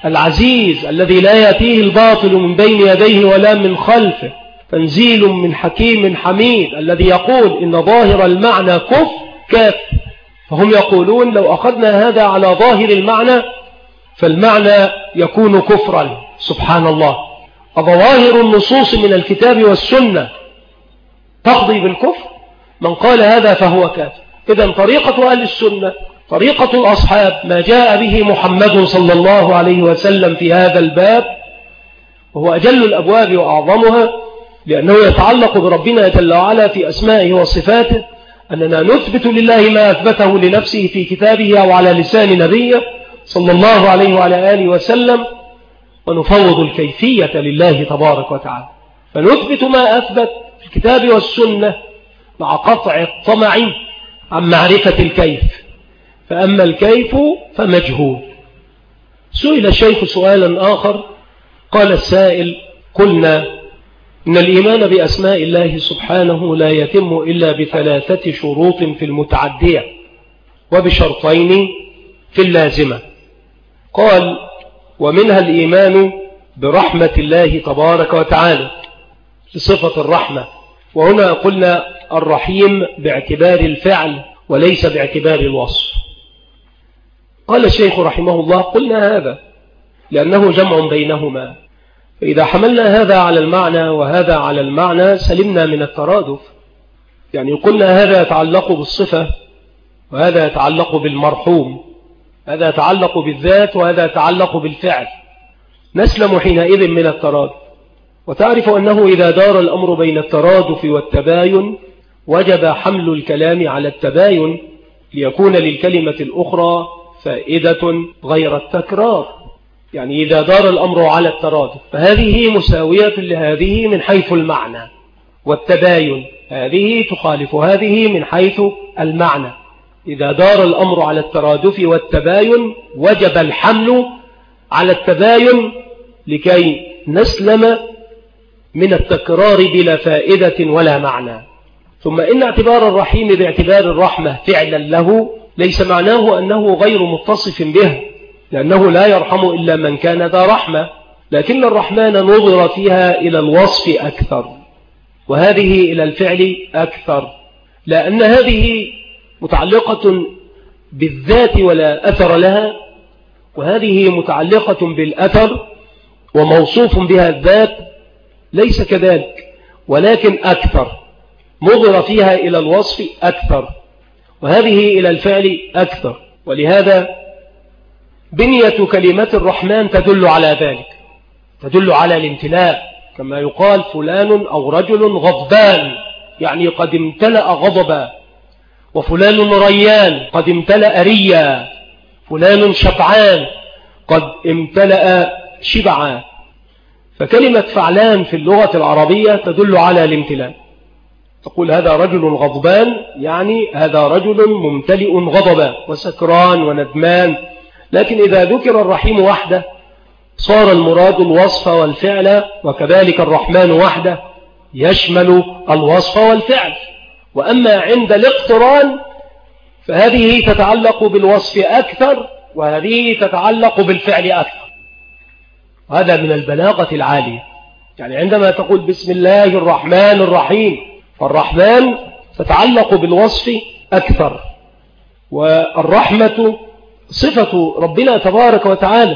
العزيز الذي لا يأتيه الباطل من بين يديه ولا من خلفه، تنزيل من حكيم حميد، الذي يقول إن ظاهر المعنى كاف. فهم يقولون لو أخذنا هذا على ظاهر المعنى فالمعنى يكون كفرا. سبحان الله، ظواهر النصوص من الكتاب والسنة تقضي بالكفر؟ من قال هذا فهو كافر. إذن طريقة أهل السنة، طريقة الأصحاب، ما جاء به محمد صلى الله عليه وسلم في هذا الباب، وهو أجل الأبواب وأعظمها، لأنه يتعلق بربنا جل وعلا في أسمائه وصفاته، أننا نثبت لله ما أثبته لنفسه في كتابه أو على لسان نبيه صلى الله عليه وعلى آله وسلم، ونفوض الكيفية لله تبارك وتعالى. فنثبت ما أثبت في الكتاب والسنة مع قطع الطمع عن معرفة الكيف، فأما الكيف فمجهول. سئل الشيخ سؤالا آخر، قال السائل: قلنا إن الإيمان بأسماء الله سبحانه لا يتم إلا بثلاثة شروط في المتعدية وبشرطين في اللازمة. قال: ومنها الإيمان برحمة الله تبارك وتعالى بصفة الرحمة، وهنا قلنا الرحيم باعتبار الفعل وليس باعتبار الوصف. قال الشيخ رحمه الله: قلنا هذا لأنه جمع بينهما، فإذا حملنا هذا على المعنى وهذا على المعنى سلمنا من الترادف. يعني قلنا هذا يتعلق بالصفة وهذا يتعلق بالمرحوم، هذا يتعلق بالذات وهذا يتعلق بالفعل، نسلم حينئذ من الترادف. وتعرف أنه إذا دار الأمر بين الترادف والتباين وجب حمل الكلام على التباين ليكون للكلمة الأخرى فائدة غير التكرار. يعني إذا دار الأمر على الترادف فهذه مساوية لهذه من حيث المعنى، والتباين هذه تخالف هذه من حيث المعنى. إذا دار الأمر على الترادف والتباين وجب الحمل على التباين لكي نسلم من التكرار بلا فائدة ولا معنى. ثم إن اعتبار الرحيم باعتبار الرحمة فعلا له ليس معناه أنه غير متصف به، لأنه لا يرحم إلا من كان ذا رحمة، لكن الرحمن نظر فيها إلى الوصف أكثر وهذه إلى الفعل أكثر، لأن هذه متعلقة بالذات ولا أثر لها، وهذه متعلقة بالأثر وموصوف بها الذات ليس كذلك، ولكن أكثر، نظر فيها إلى الوصف أكثر، وهذه إلى الفعل أكثر. ولهذا بنية كلمة الرحمن تدل على ذلك، تدل على الامتلاء، كما يقال فلان أو رجل غضبان، يعني قد امتلأ غضبا، وفلان ريان قد امتلأ ريا، فلان شبعان قد امتلأ شبعا. فكلمة فعلان في اللغة العربية تدل على الامتلاء، تقول هذا رجل غضبان يعني هذا رجل ممتلئ غضبا وسكران وندمان. لكن إذا ذكر الرحيم وحده صار المراد الوصف والفعل، وكذلك الرحمن وحده يشمل الوصف والفعل. وأما عند الاقتران فهذه تتعلق بالوصف أكثر وهذه تتعلق بالفعل أكثر. هذا من البلاغة العالية. يعني عندما تقول بسم الله الرحمن الرحيم، فالرحمن تتعلق بالوصف أكثر، والرحمة صفة ربنا تبارك وتعالى،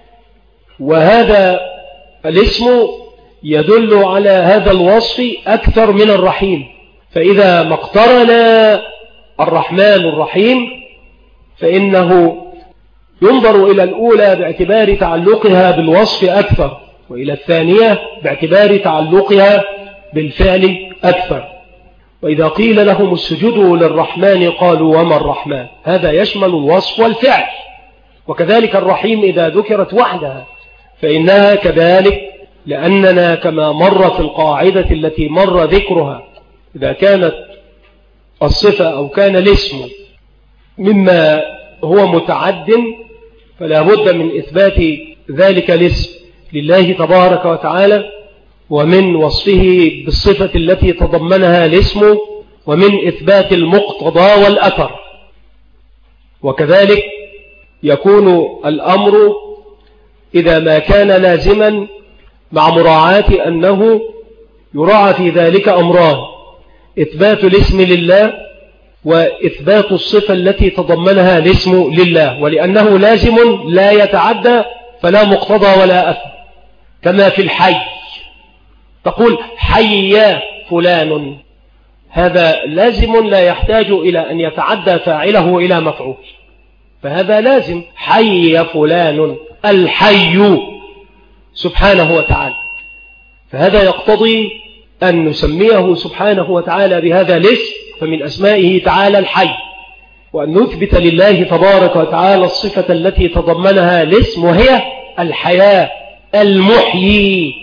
وهذا الاسم يدل على هذا الوصف أكثر من الرحيم. فإذا ما اقترن الرحمن الرحيم فإنه ينظر إلى الأولى باعتبار تعلقها بالوصف أكثر، وإلى الثانية باعتبار تعلقها بالفعل أكثر. وإذا قيل لهم اسجدوا للرحمن قالوا وما الرحمن، هذا يشمل الوصف والفعل. وكذلك الرحيم إذا ذكرت وحدها فإنها كذلك، لأننا كما مر في القاعدة التي مر ذكرها إذا كانت الصفة أو كان الاسم مما هو متعد فلا بد من إثبات ذلك الاسم لله تبارك وتعالى، ومن وصفه بالصفة التي تضمنها الاسم، ومن إثبات المقتضى والأثر. وكذلك يكون الأمر إذا ما كان لازما مع مراعاة أنه يراعى في ذلك أمران: إثبات الاسم لله وإثبات الصفة التي تضمنها الاسم لله. ولأنه لازم لا يتعدى فلا مقتضى ولا أثر، كما في الحي تقول حي فلان، هذا لازم لا يحتاج إلى أن يتعدى فاعله إلى مفعول، فهذا لازم حي فلان الحي سبحانه وتعالى. فهذا يقتضي أن نسميه سبحانه وتعالى بهذا الاسم، فمن أسمائه تعالى الحي، وأن نثبت لله تبارك وتعالى الصفة التي تضمنها الاسم وهي الحياة. المحيي،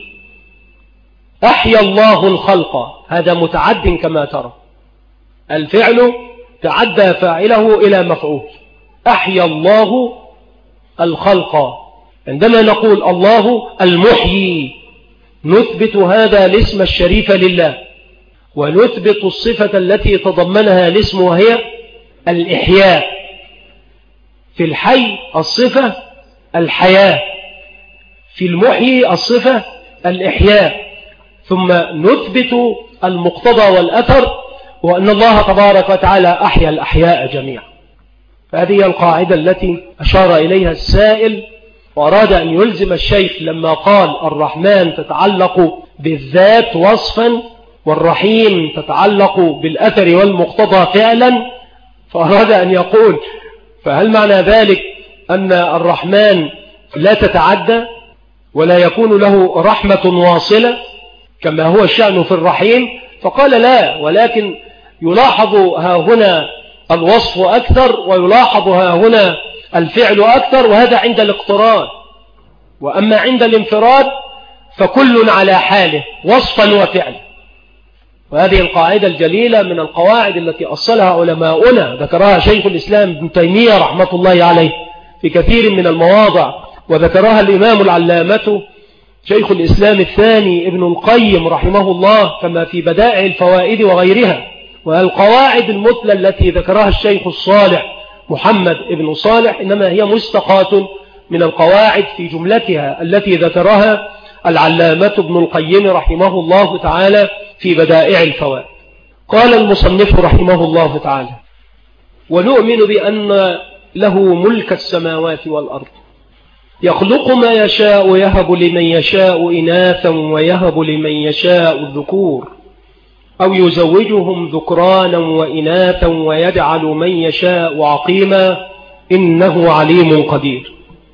أحيا الله الخلق، هذا متعد كما ترى، الفعل تعدى فاعله إلى مفعول، أحيا الله الخلق. عندما نقول الله المحيي نثبت هذا الاسم الشريف لله، ونثبت الصفة التي تضمنها الاسم وهي الإحياء. في الحي الصفة الحياة، في المحيي الصفة الإحياء، ثم نثبت المقتضى والأثر، وأن الله تبارك وتعالى أحيا الأحياء جميعا. فهذه القاعدة التي أشار إليها السائل، وأراد أن يلزم الشيخ لما قال الرحمن تتعلق بالذات وصفا والرحيم تتعلق بالأثر والمقتضى فعلا، فأراد أن يقول: فهل معنى ذلك أن الرحمن لا تتعدى ولا يكون له رحمة واصلة كما هو الشأن في الرحيم؟ فقال: لا، ولكن يلاحظ ها هنا الوصف أكثر، ويلاحظ ها هنا الفعل أكثر، وهذا عند الاقتران. وأما عند الانفراد فكل على حاله وصفا وفعلا. وهذه القاعدة الجليلة من القواعد التي أصلها علماؤنا، ذكرها شيخ الإسلام ابن تيمية رحمة الله عليه في كثير من المواضع، وذكرها الإمام العلامة شيخ الإسلام الثاني ابن القيم رحمه الله كما في بدائع الفوائد وغيرها. والقواعد المثلى التي ذكرها الشيخ الصالح محمد ابن صالح إنما هي مستقاة من القواعد في جملتها التي ذكرها العلامة ابن القيم رحمه الله تعالى في بدائع الفوائد. قال المصنف رحمه الله تعالى: ونؤمن بأن له ملك السماوات والأرض، يخلق ما يشاء ويهب لمن يشاء إناثا ويهب لمن يشاء الذكور أو يزوجهم ذكرانا وإناثا ويجعل من يشاء عقيما إنه عليم قدير.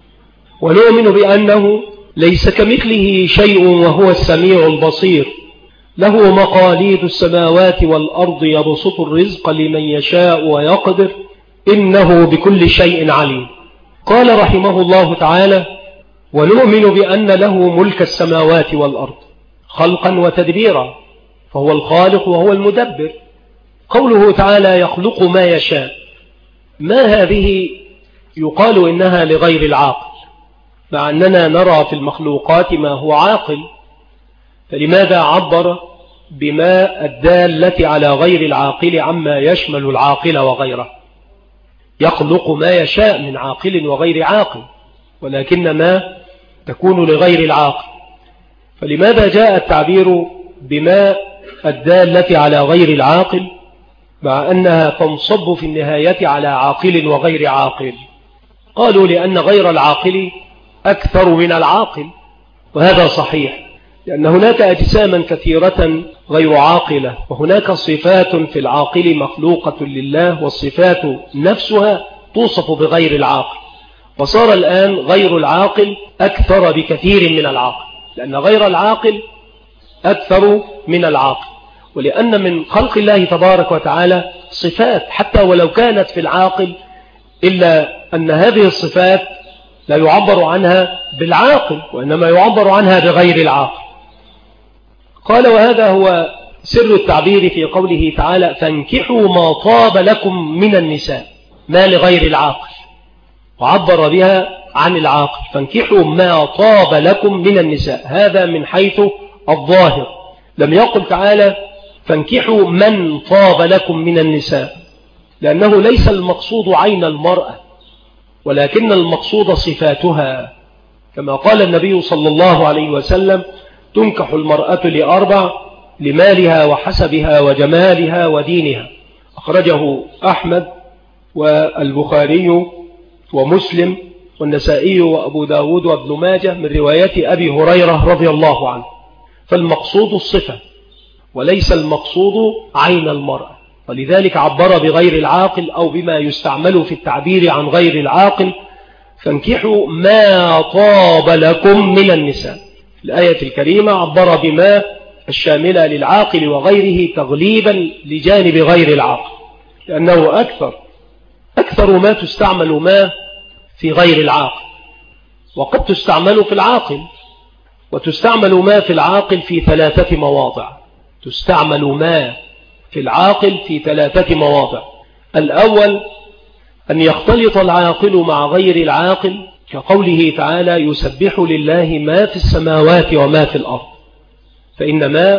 ونؤمن بأنه ليس كمثله شيء وهو السميع البصير، له مقاليد السماوات والأرض يبسط الرزق لمن يشاء ويقدر إنه بكل شيء عليم. قال رحمه الله تعالى: ونؤمن بأن له ملك السماوات والأرض خلقا وتدبيرا، فهو الخالق وهو المدبر. قوله تعالى يخلق ما يشاء، ما هذه يقال إنها لغير العاقل، مع أننا نرى في المخلوقات ما هو عاقل، فلماذا عبر بما الدالة على غير العاقل عما يشمل العاقل وغيره؟ يخلق ما يشاء من عاقل وغير عاقل، ولكن ما تكون لغير العاقل، فلماذا جاء التعبير بما الدالة على غير العاقل مع أنها تنصب في النهاية على عاقل وغير عاقل؟ قالوا لأن غير العاقل أكثر من العاقل، وهذا صحيح، لأن هناك أجساما كثيرة غير عاقلة، وهناك صفات في العاقل مخلوقة لله، والصفات نفسها توصف بغير العاقل، وصار الآن غير العاقل أكثر بكثير من العاقل، لأن غير العاقل أكثر من العاقل، ولأن من خلق الله تبارك وتعالى صفات حتى ولو كانت في العاقل، إلا أن هذه الصفات لا يعبر عنها بالعاقل، وإنما يعبر عنها بغير العاقل. قال: وهذا هو سر التعبير في قوله تعالى: فانكحوا ما طاب لكم من النساء، ما لغير العاقل، وعبر بها عن العاقل، فانكحوا ما طاب لكم من النساء، هذا من حيث الظاهر. لم يقل تعالى فانكحوا من طاب لكم من النساء، لأنه ليس المقصود عين المرأة، ولكن المقصود صفاتها، كما قال النبي صلى الله عليه وسلم: تنكح المرأة لأربع: لمالها وحسبها وجمالها ودينها. أخرجه أحمد والبخاري ومسلم والنسائي وأبو داود وابن ماجه من رواية أبي هريرة رضي الله عنه. فالمقصود الصفة وليس المقصود عين المرأة، ولذلك عبر بغير العاقل أو بما يستعمل في التعبير عن غير العاقل: فانكحوا ما طاب لكم من النساء. الآية الكريمة عبر بما الشاملة للعاقل وغيره تغليبا لجانب غير العاقل، لأنه أكثر ما تستعمل ما في غير العاقل، وقد تستعمل في العاقل، وتستعمل ما في العاقل في 3 مواضع. تستعمل ما في العاقل في 3 مواضع. الأول أن يختلط العاقل مع غير العاقل، كقوله تعالى: يسبح لله ما في السماوات وما في الأرض، فإن ما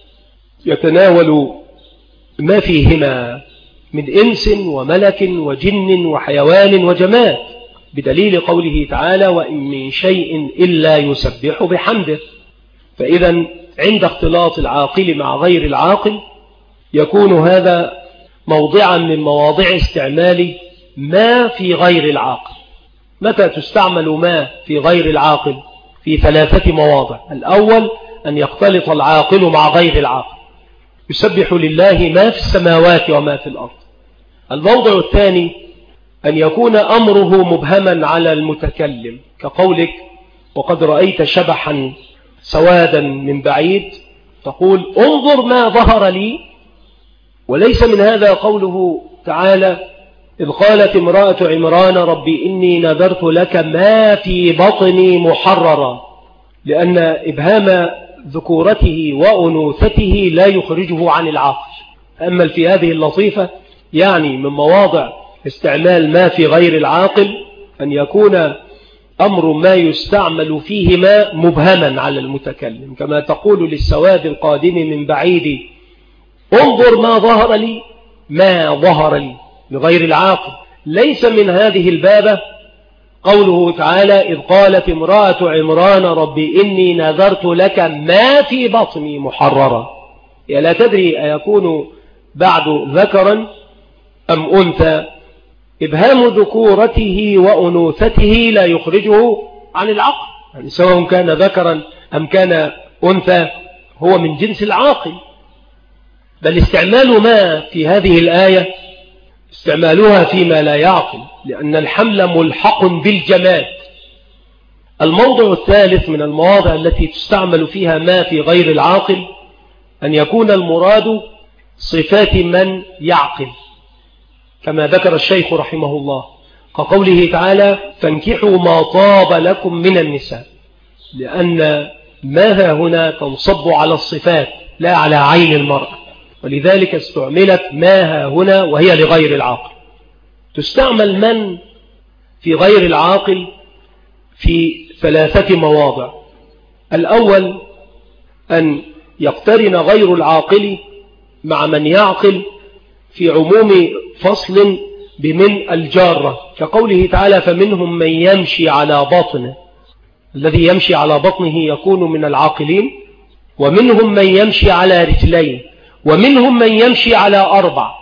يتناول ما فيهما من إنس وملك وجن وحيوان وجماد، بدليل قوله تعالى: وإن من شيء إلا يسبح بحمده. فإذا عند اختلاط العاقل مع غير العاقل يكون هذا موضعا من مواضع استعمال ما في غير العاقل. متى تستعمل ما في غير العاقل؟ في 3 مواضع. الأول أن يختلط العاقل مع غير العاقل، يسبح لله ما في السماوات وما في الأرض. الموضع الثاني أن يكون أمره مبهما على المتكلم، كقولك: وقد رأيت شبحا سوادا من بعيد، تقول: انظر ما ظهر لي. وليس من هذا قوله تعالى: إذ قالت امرأة عمران ربي إني نذرت لك ما في بطني محررا، لأن إبهام ذكورته وأنوثته لا يخرجه عن العقل. أما في هذه اللطيفة يعني من مواضع استعمال ما في غير العاقل أن يكون أمر ما يستعمل فيه ما مبهما على المتكلم، كما تقول للسواد القادم من بعيد: انظر ما ظهر لي. ما ظهر لي لغير العاقل. ليس من هذه البابة قوله تعالى: إذ قالت امرأة عمران ربي إني نذرت لك ما في بطني محررا. يا لا تدري أيكون بعد ذكرا أم أنثى. إبهام ذكورته وأنوثته لا يخرجه عن العقل، يعني سواء كان ذكرا أم كان أنثى هو من جنس العاقل. بل استعمال ما في هذه الآية استعمالها فيما لا يعقل، لأن الحمل ملحق بالجماد. الموضع الثالث من المواضع التي تستعمل فيها ما في غير العاقل أن يكون المراد صفات من يعقل، كما ذكر الشيخ رحمه الله، كقوله تعالى: فانكحوا ما طاب لكم من النساء، لأن ما هنا تنصب على الصفات لا على عين المرأة، ولذلك استعملت ما هنا وهي لغير العاقل. تستعمل من في غير العاقل في 3 مواضع. الأول أن يقترن غير العاقل مع من يعقل في عموم فصل بمن الجارة، كقوله تعالى: فمنهم من يمشي على بطنه. الذي يمشي على بطنه يكون من العاقلين، ومنهم من يمشي على رجلين، ومنهم من يمشي على 4.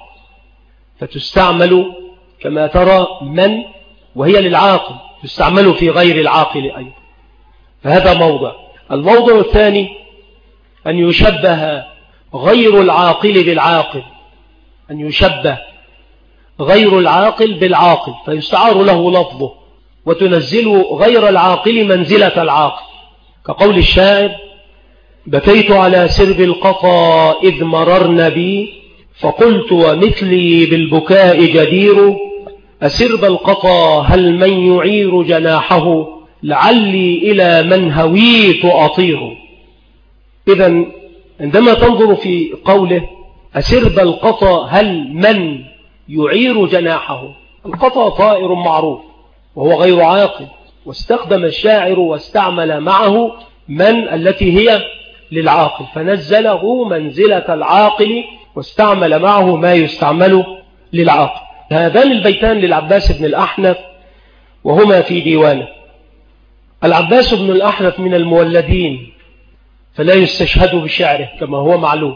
فتستعمل كما ترى من وهي للعاقل، تستعمل في غير العاقل أيضا. فهذا موضع. الموضع الثاني أن يشبه غير العاقل بالعاقل، أن يشبه غير العاقل بالعاقل فيستعار له لفظه، وتنزل غير العاقل منزلة العاقل، كقول الشاعر: بكيت على سرب القطا إذ مررن بي، فقلت ومثلي بالبكاء جدير، أسرب القطا هل من يعير جناحه، لعلي إلى من هويت أطير. إذن عندما تنظر في قوله أسرب القطا هل من يعير جناحه، القطا طائر معروف وهو غير عاقل، واستخدم الشاعر واستعمل معه من التي هي للعاقل، فنزله منزلة العاقل واستعمل معه ما يستعمل للعاقل. هذان البيتان للعباس بن الأحنف وهما في ديوانه. العباس بن الأحنف من المولدين، فلا يستشهد بشعره كما هو معلوم،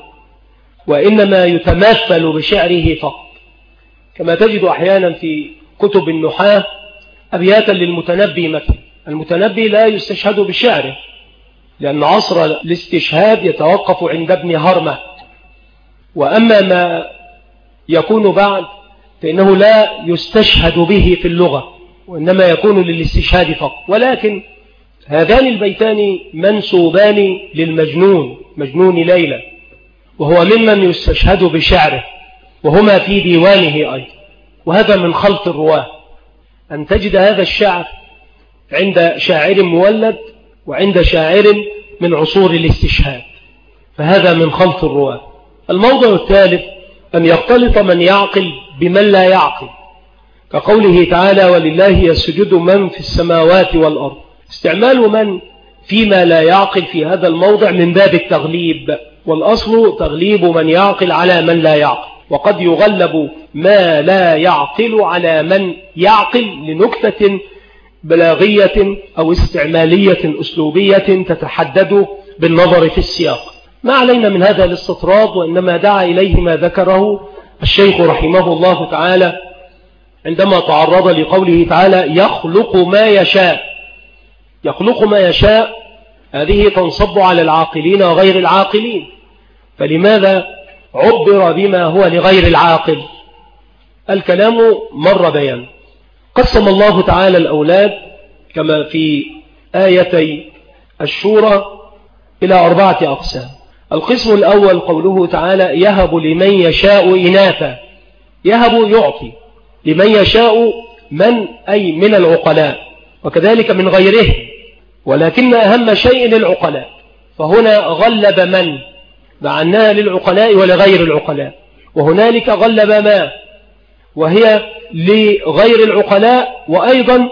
وإنما يتمثل بشعره فقط، كما تجد أحيانا في كتب النحاة أبياتا للمتنبي مثلا. المتنبي لا يستشهد بشعره، لأن عصر الاستشهاد يتوقف عند ابن هرمة، وأما ما يكون بعد فإنه لا يستشهد به في اللغة، وإنما يكون للاستشهاد فقط. ولكن هذان البيتان منسوبان للمجنون، مجنون ليلى، وهو ممن يستشهد بشعره، وهما في ديوانه أيضا. وهذا من خلط الرواه، أن تجد هذا الشعر عند شاعر مولد وعند شاعر من عصور الاستشهاد، فهذا من خلط الرواه. الموضع الثالث أن يختلط من يعقل بمن لا يعقل، كقوله تعالى ولله يسجد من في السماوات والأرض. استعمال من فيما لا يعقل في هذا الموضع من باب التغليب، والأصل تغليب من يعقل على من لا يعقل، وقد يغلب ما لا يعقل على من يعقل لنكتة بلاغية أو استعمالية أسلوبية تتحدد بالنظر في السياق. ما علينا من هذا الاستطراد، وإنما دعا إليه ما ذكره الشيخ رحمه الله تعالى عندما تعرض لقوله تعالى يخلق ما يشاء. يخلق ما يشاء هذه تنصب على العاقلين وغير العاقلين، فلماذا عبر بما هو لغير العاقل؟ الكلام مر بيان. قسم الله تعالى الأولاد كما في آيتي الشورى إلى 4 أقسام. القسم الأول قوله تعالى يهب لمن يشاء إناثا. يهب يعطي لمن يشاء، من أي من العقلاء، وكذلك من غيره، ولكن أهم شيء للعقلاء، فهنا غلب من مع أنها للعقلاء ولغير العقلاء، وهنالك غلب ما وهي لغير العقلاء وأيضا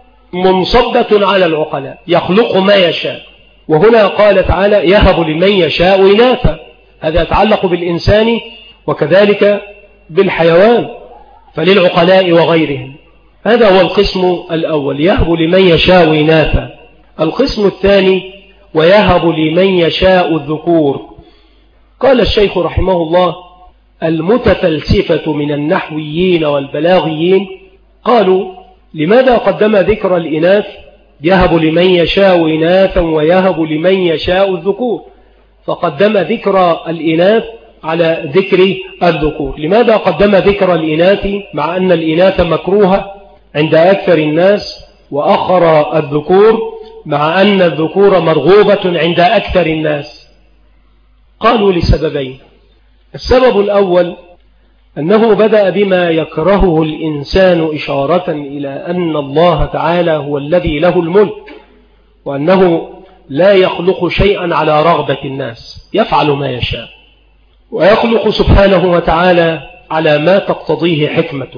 منصبة على العقلاء، يخلق ما يشاء. وهنا قال تعالى يهب لمن يشاء إناثا، هذا يتعلق بالإنسان وكذلك بالحيوان، فللعقلاء وغيرهم. هذا هو القسم الأول، يهب لمن يشاء إناثا. القسم الثاني ويهب لمن يشاء الذكور. قال الشيخ رحمه الله المتفلسفة من النحويين والبلاغيين قالوا لماذا قدم ذكر الإناث؟ يهب لمن يشاء إناثا ويهب لمن يشاء الذكور، فقدم ذكر الإناث على ذكر الذكور. لماذا قدم ذكر الإناث مع أن الإناث مكروهة عند أكثر الناس، وأخر الذكور مع أن الذكور مرغوبة عند أكثر الناس؟ قالوا لسببين. السبب الأول أنه بدأ بما يكرهه الإنسان إشارة إلى أن الله تعالى هو الذي له الملك، وأنه لا يخلق شيئا على رغبة الناس، يفعل ما يشاء، ويخلق سبحانه وتعالى على ما تقتضيه حكمته.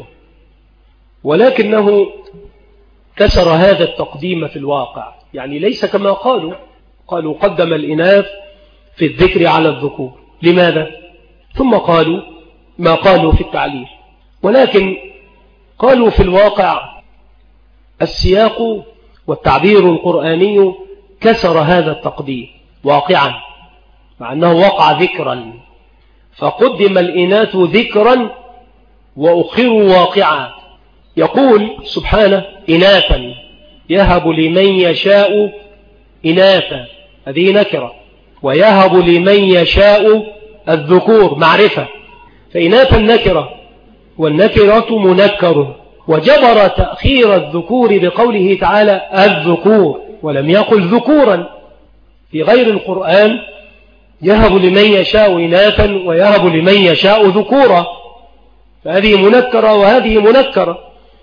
ولكنه كسر هذا التقديم في الواقع، يعني ليس كما قالوا قدم الإناث في الذكر على الذكور. لماذا؟ ثم قالوا ما قالوا في التعليل، ولكن قالوا في الواقع السياق والتعبير القرآني كسر هذا التقديم واقعا، مع أنه وقع ذكرا، فقدم الإناث ذكرا وأخروا واقعا. يقول سبحانه إناثا يهب لمن يشاء إناثا، هذه نكرة، ويهب لمن يشاء الذكور معرفة، فإناثا نكرة والنكرة منكر، وجبر تأخير الذكور بقوله تعالى الذكور ولم يقل ذكورا. في غير القرآن يهب لمن يشاء إناثا ويهب لمن يشاء ذكورا، فهذه منكرة وهذه منكرة،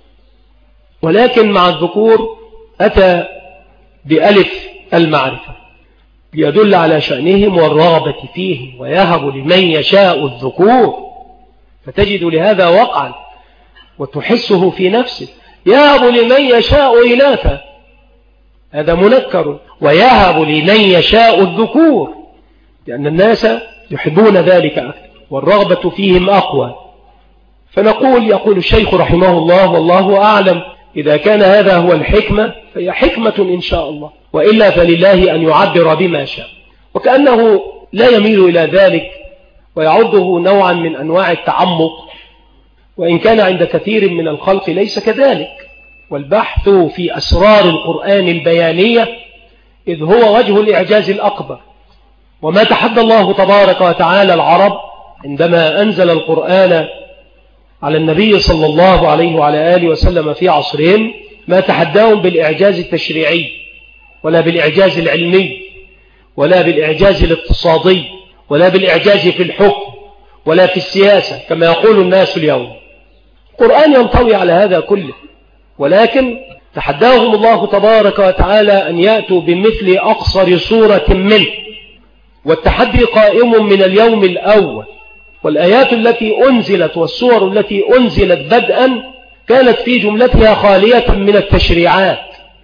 ولكن مع الذكور أتى بألف المعرفة ليدل على شأنهم والرغبة فيه، ويهب لمن يشاء الذكور، فتجد لهذا وقعا وتحسه في نفسك. يهب لمن يشاء إناثا هذا منكر، ويهب لمن يشاء الذكور لأن الناس يحبون ذلك أكثر والرغبة فيهم أقوى. فنقول يقول الشيخ رحمه الله والله أعلم إذا كان هذا هو الحكمة فهي حكمة إن شاء الله، وإلا فلله أن يعبر بما شاء. وكأنه لا يميل إلى ذلك ويعده نوعا من أنواع التعمق، وإن كان عند كثير من الخلق ليس كذلك. والبحث في أسرار القرآن البيانية إذ هو وجه الإعجاز الأكبر. وما تحدى الله تبارك وتعالى العرب عندما أنزل القرآن على النبي صلى الله عليه وعلى آله وسلم في عصرهم، ما تحداهم بالإعجاز التشريعي ولا بالإعجاز العلمي ولا بالإعجاز الاقتصادي ولا بالإعجاز في الحكم ولا في السياسة كما يقول الناس اليوم. القرآن ينطوي على هذا كله، ولكن تحداهم الله تبارك وتعالى أن يأتوا بمثل أقصر صورة منه، والتحدي قائم من اليوم الأول. والآيات التي أنزلت والصور التي أنزلت بدءا كانت في جملتها خالية من التشريعات،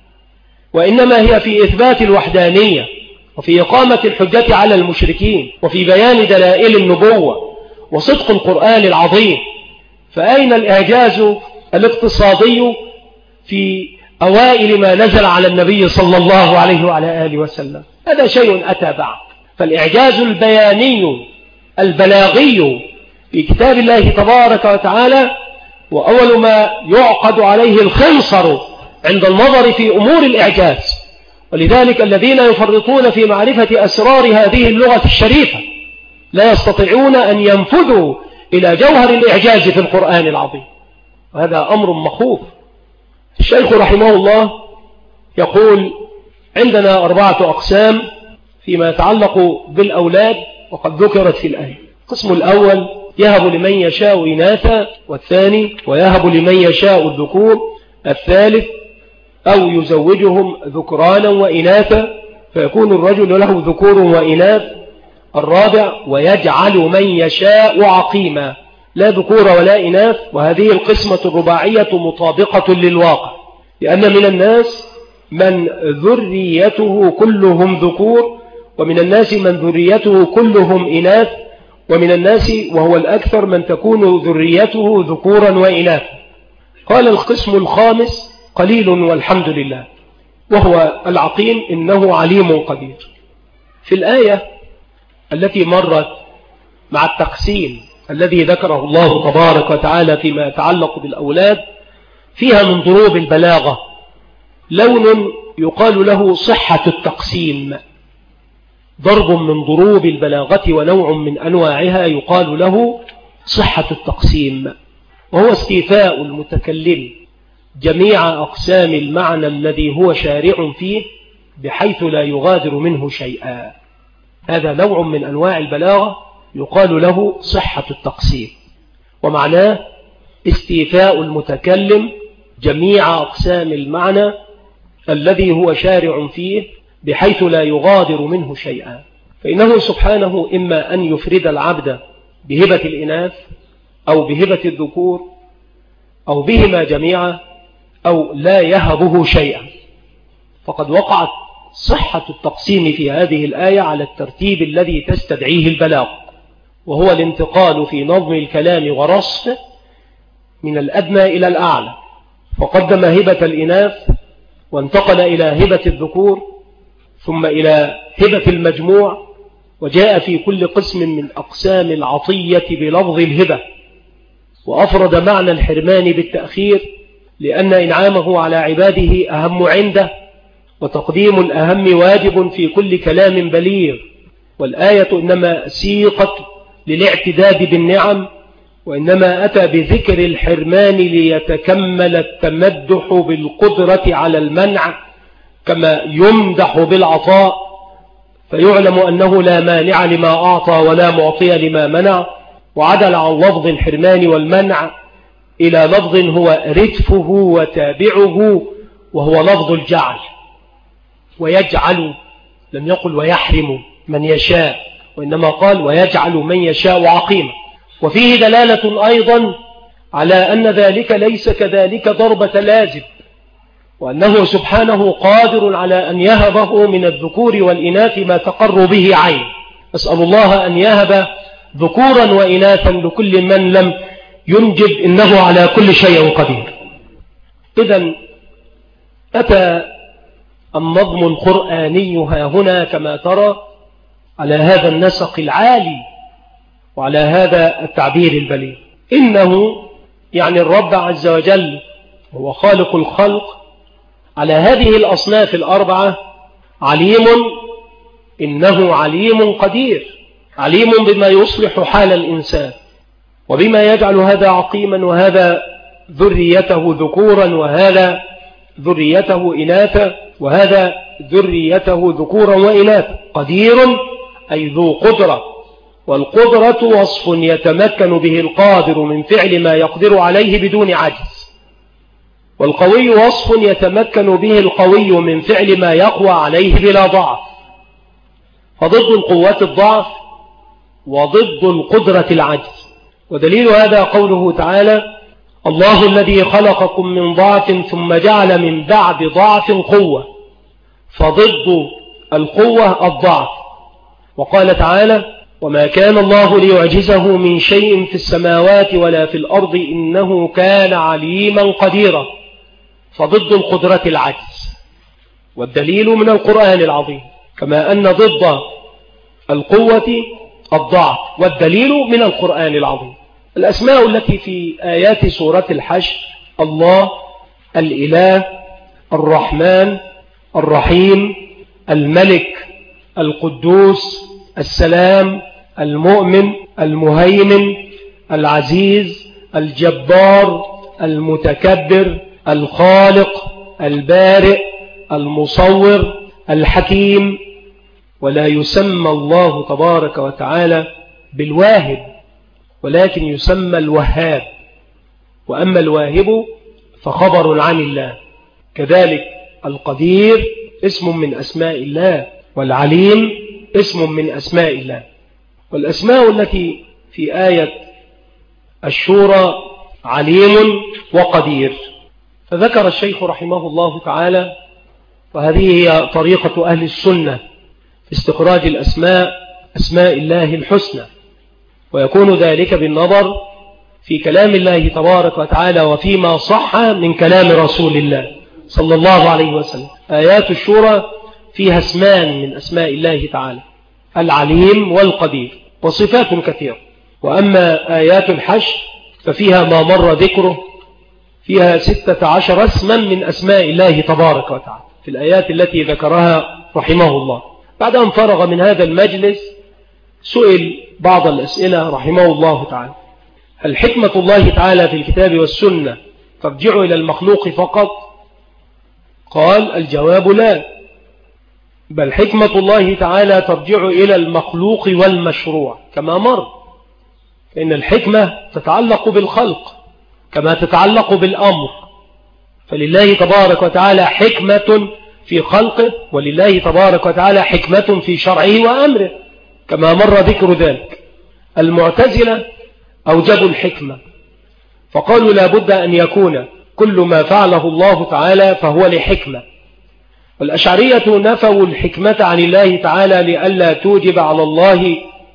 وإنما هي في إثبات الوحدانية وفي إقامة الحجة على المشركين وفي بيان دلائل النبوة وصدق القرآن العظيم. فأين الإعجاز الاقتصادي في أوائل ما نزل على النبي صلى الله عليه وعلى آله وسلم؟ هذا شيء أتى بعد. فالإعجاز البياني البلاغي في كتاب الله تبارك وتعالى وأول ما يعقد عليه الخنصر عند النظر في أمور الإعجاز. ولذلك الذين يفرطون في معرفة أسرار هذه اللغة الشريفة لا يستطيعون أن ينفذوا إلى جوهر الإعجاز في القرآن العظيم، وهذا أمر مخوف. الشيخ رحمه الله يقول: عندنا 4 أقسام فيما يتعلق بالأولاد وقد ذكرت في الآية. القسم الأول يهب لمن يشاء إناثا، والثاني ويهب لمن يشاء الذكور، الثالث أو يزوجهم ذكرانا وإناثا فيكون الرجل له ذكور وإناث، الرابع ويجعل من يشاء عقيما لا ذكور ولا إناث. وهذه القسمة الرباعية مطابقة للواقع، لأن من الناس من ذريته كلهم ذكور، ومن الناس من ذريته كلهم إناث، ومن الناس وهو الأكثر من تكون ذريته ذكورا وإناث. قال القسم الخامس قليل والحمد لله، وهو العقيم إنه عليم قدير. في الآية التي مرت مع التقسيم الذي ذكره الله تبارك وتعالى فيما يتعلق بالأولاد فيها من ضروب البلاغة لون يقال له صحة التقسيم، ضرب من ضروب البلاغة ونوع من أنواعها يقال له صحة التقسيم، وهو استيفاء المتكلم جميع أقسام المعنى الذي هو شارع فيه بحيث لا يغادر منه شيئا. هذا نوع من أنواع البلاغة يقال له صحة التقسيم، ومعناه استيفاء المتكلم جميع أقسام المعنى الذي هو شارع فيه بحيث لا يغادر منه شيئا. فإنه سبحانه إما أن يفرد العبد بهبة الإناث أو بهبة الذكور أو بهما جميعا أو لا يهبه شيئا. فقد وقعت صحة التقسيم في هذه الآية على الترتيب الذي تستدعيه البلاغ، وهو الانتقال في نظم الكلام ورصفه من الأدنى إلى الأعلى، فقدم هبة الإناث وانتقل إلى هبة الذكور ثم إلى هبة المجموع، وجاء في كل قسم من أقسام العطية بلفظ الهبة، وأفرد معنى الحرمان بالتأخير لأن إنعامه على عباده أهم عنده، وتقديم الأهم واجب في كل كلام بليغ. والآية إنما سيقت للاعتداد بالنعم، وإنما أتى بذكر الحرمان ليتكمل التمدح بالقدرة على المنع كما يمدح بالعطاء، فيعلم أنه لا مانع لما أعطى ولا معطي لما منع، وعدل عن لفظ الحرمان والمنع إلى لفظ هو ردفه وتابعه وهو لفظ الجعل. ويجعل لم يقل ويحرم من يشاء، وإنما قال ويجعل من يشاء عقيما. وفيه دلالة أيضا على أن ذلك ليس كذلك ضربة لازم، وأنه سبحانه قادر على أن يهبه من الذكور والإناث ما تقر به عين. أسأل الله أن يهب ذكورا وإناثا لكل من لم ينجب، إنه على كل شيء قدير. إذن أتى النظم القرآني ها هنا كما ترى على هذا النسق العالي وعلى هذا التعبير البليغ. إنه يعني الرب عز وجل هو خالق الخلق على هذه الأصناف الأربعة عليم، إنه عليم قدير، عليم بما يصلح حال الإنسان وبما يجعل هذا عقيما وهذا ذريته ذكورا وهذا ذريته إناثا وهذا ذريته ذكورا وإناثا. قدير أي ذو قدرة، والقدرة وصف يتمكن به القادر من فعل ما يقدر عليه بدون عجز، والقوي وصف يتمكن به القوي من فعل ما يقوى عليه بلا ضعف. فضد القوة الضعف وضد القدرة العجز. ودليل هذا قوله تعالى: الله الذي خلقكم من ضعف ثم جعل من بعد ضعف قوة. فضد القوة الضعف. وقال تعالى: وما كان الله ليعجزه من شيء في السماوات ولا في الأرض إنه كان عليما قديرا. فضد القدرة العجز، والدليل من القرآن العظيم، كما أن ضد القوة الضعف، والدليل من القرآن العظيم. الأسماء التي في آيات سورة الحشر: الله، الإله، الرحمن، الرحيم، الملك، القدوس، السلام، المؤمن، المهيمن، العزيز، الجبار، المتكبر، الخالق، البارئ، المصور، الحكيم. ولا يسمى الله تبارك وتعالى بالواهب، ولكن يسمى الوهاب. وأما الواهب فخبر عن الله. كذلك القدير اسم من أسماء الله، والعليم اسم من أسماء الله. والأسماء التي في آية الشورى عليم وقدير. فذكر الشيخ رحمه الله تعالى، وهذه هي طريقة أهل السنة في استخراج أسماء الله الحسنى، ويكون ذلك بالنظر في كلام الله تبارك وتعالى وفيما صح من كلام رسول الله صلى الله عليه وسلم. آيات الشورى فيها اسمان من أسماء الله تعالى: العليم والقدير، وصفات كثيرة. وأما آيات الحشر ففيها ما مر ذكره، فيها 16 اسما من أسماء الله تبارك وتعالى في الآيات التي ذكرها رحمه الله. بعد أن فرغ من هذا المجلس سئل بعض الأسئلة رحمه الله تعالى: هل حكمة الله تعالى في الكتاب والسنة ترجع إلى المخلوق فقط؟ قال: الجواب لا، بل حكمة الله تعالى ترجع إلى المخلوق والمشروع كما مر. فإن الحكمة تتعلق بالخلق كما تتعلق بالأمر، فلله تبارك وتعالى حكمة في خلقه، ولله تبارك وتعالى حكمة في شرعه وأمره كما مر ذكر ذلك. المعتزلة أوجبوا الحكمة فقالوا لا بد أن يكون كل ما فعله الله تعالى فهو لحكمة. والأشعرية نفوا الحكمة عن الله تعالى لئلا توجب على الله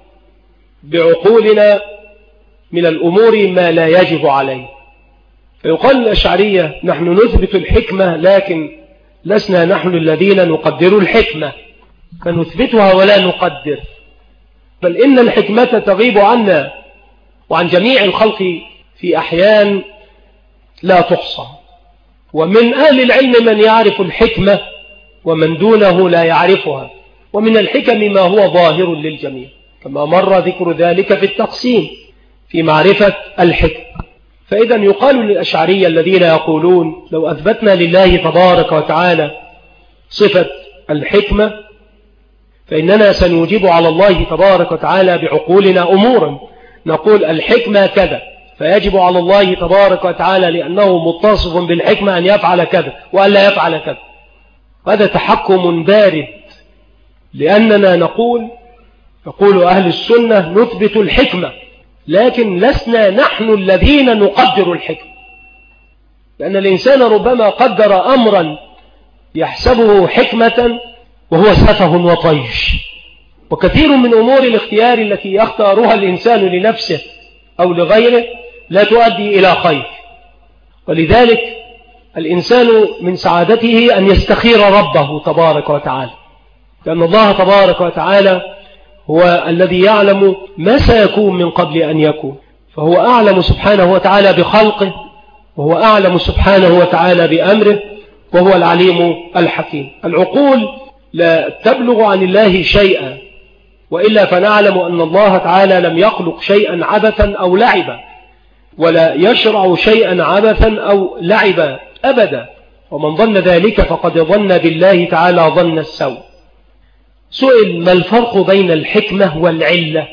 بعقولنا من الأمور ما لا يجب عليه. فيقال الأشعرية: نحن نثبت الحكمة لكن لسنا نحن الذين نقدر الحكمة، فنثبتها ولا نقدر، بل إن الحكمة تغيب عنا وعن جميع الخلق في أحيان لا تحصى. ومن أهل العلم من يعرف الحكمة ومن دونه لا يعرفها، ومن الحكم ما هو ظاهر للجميع كما مر ذكر ذلك في التقسيم في معرفة الحكم. فإذا يقال للأشعرية الذين يقولون لو أثبتنا لله تبارك وتعالى صفة الحكمة فإننا سنوجب على الله تبارك وتعالى بعقولنا أمورا، نقول الحكمة كذا، فيجب على الله تبارك وتعالى لأنه متصف بالحكمة أن يفعل كذا وألا يفعل كذا. هذا تحكم بارد، لأننا يقول أهل السنة نثبت الحكمة لكن لسنا نحن الذين نقدر الحكمة، لأن الإنسان ربما قدر أمرا يحسبه حكمة وهو سفه وطيش. وكثير من أمور الاختيار التي يختارها الإنسان لنفسه أو لغيره لا تؤدي إلى خير. ولذلك الإنسان من سعادته أن يستخير ربه تبارك وتعالى، لأن الله تبارك وتعالى هو الذي يعلم ما سيكون من قبل أن يكون، فهو أعلم سبحانه وتعالى بخلقه، وهو أعلم سبحانه وتعالى بأمره، وهو العليم الحكيم. العقول لا تبلغ عن الله شيئا، وإلا فنعلم أن الله تعالى لم يخلق شيئا عبثا أو لعبا، ولا يشرع شيئا عبثا أو لعبا أبدا، ومن ظن ذلك فقد ظن بالله تعالى ظن السوء. سئل: ما الفرق بين الحكمة والعلة؟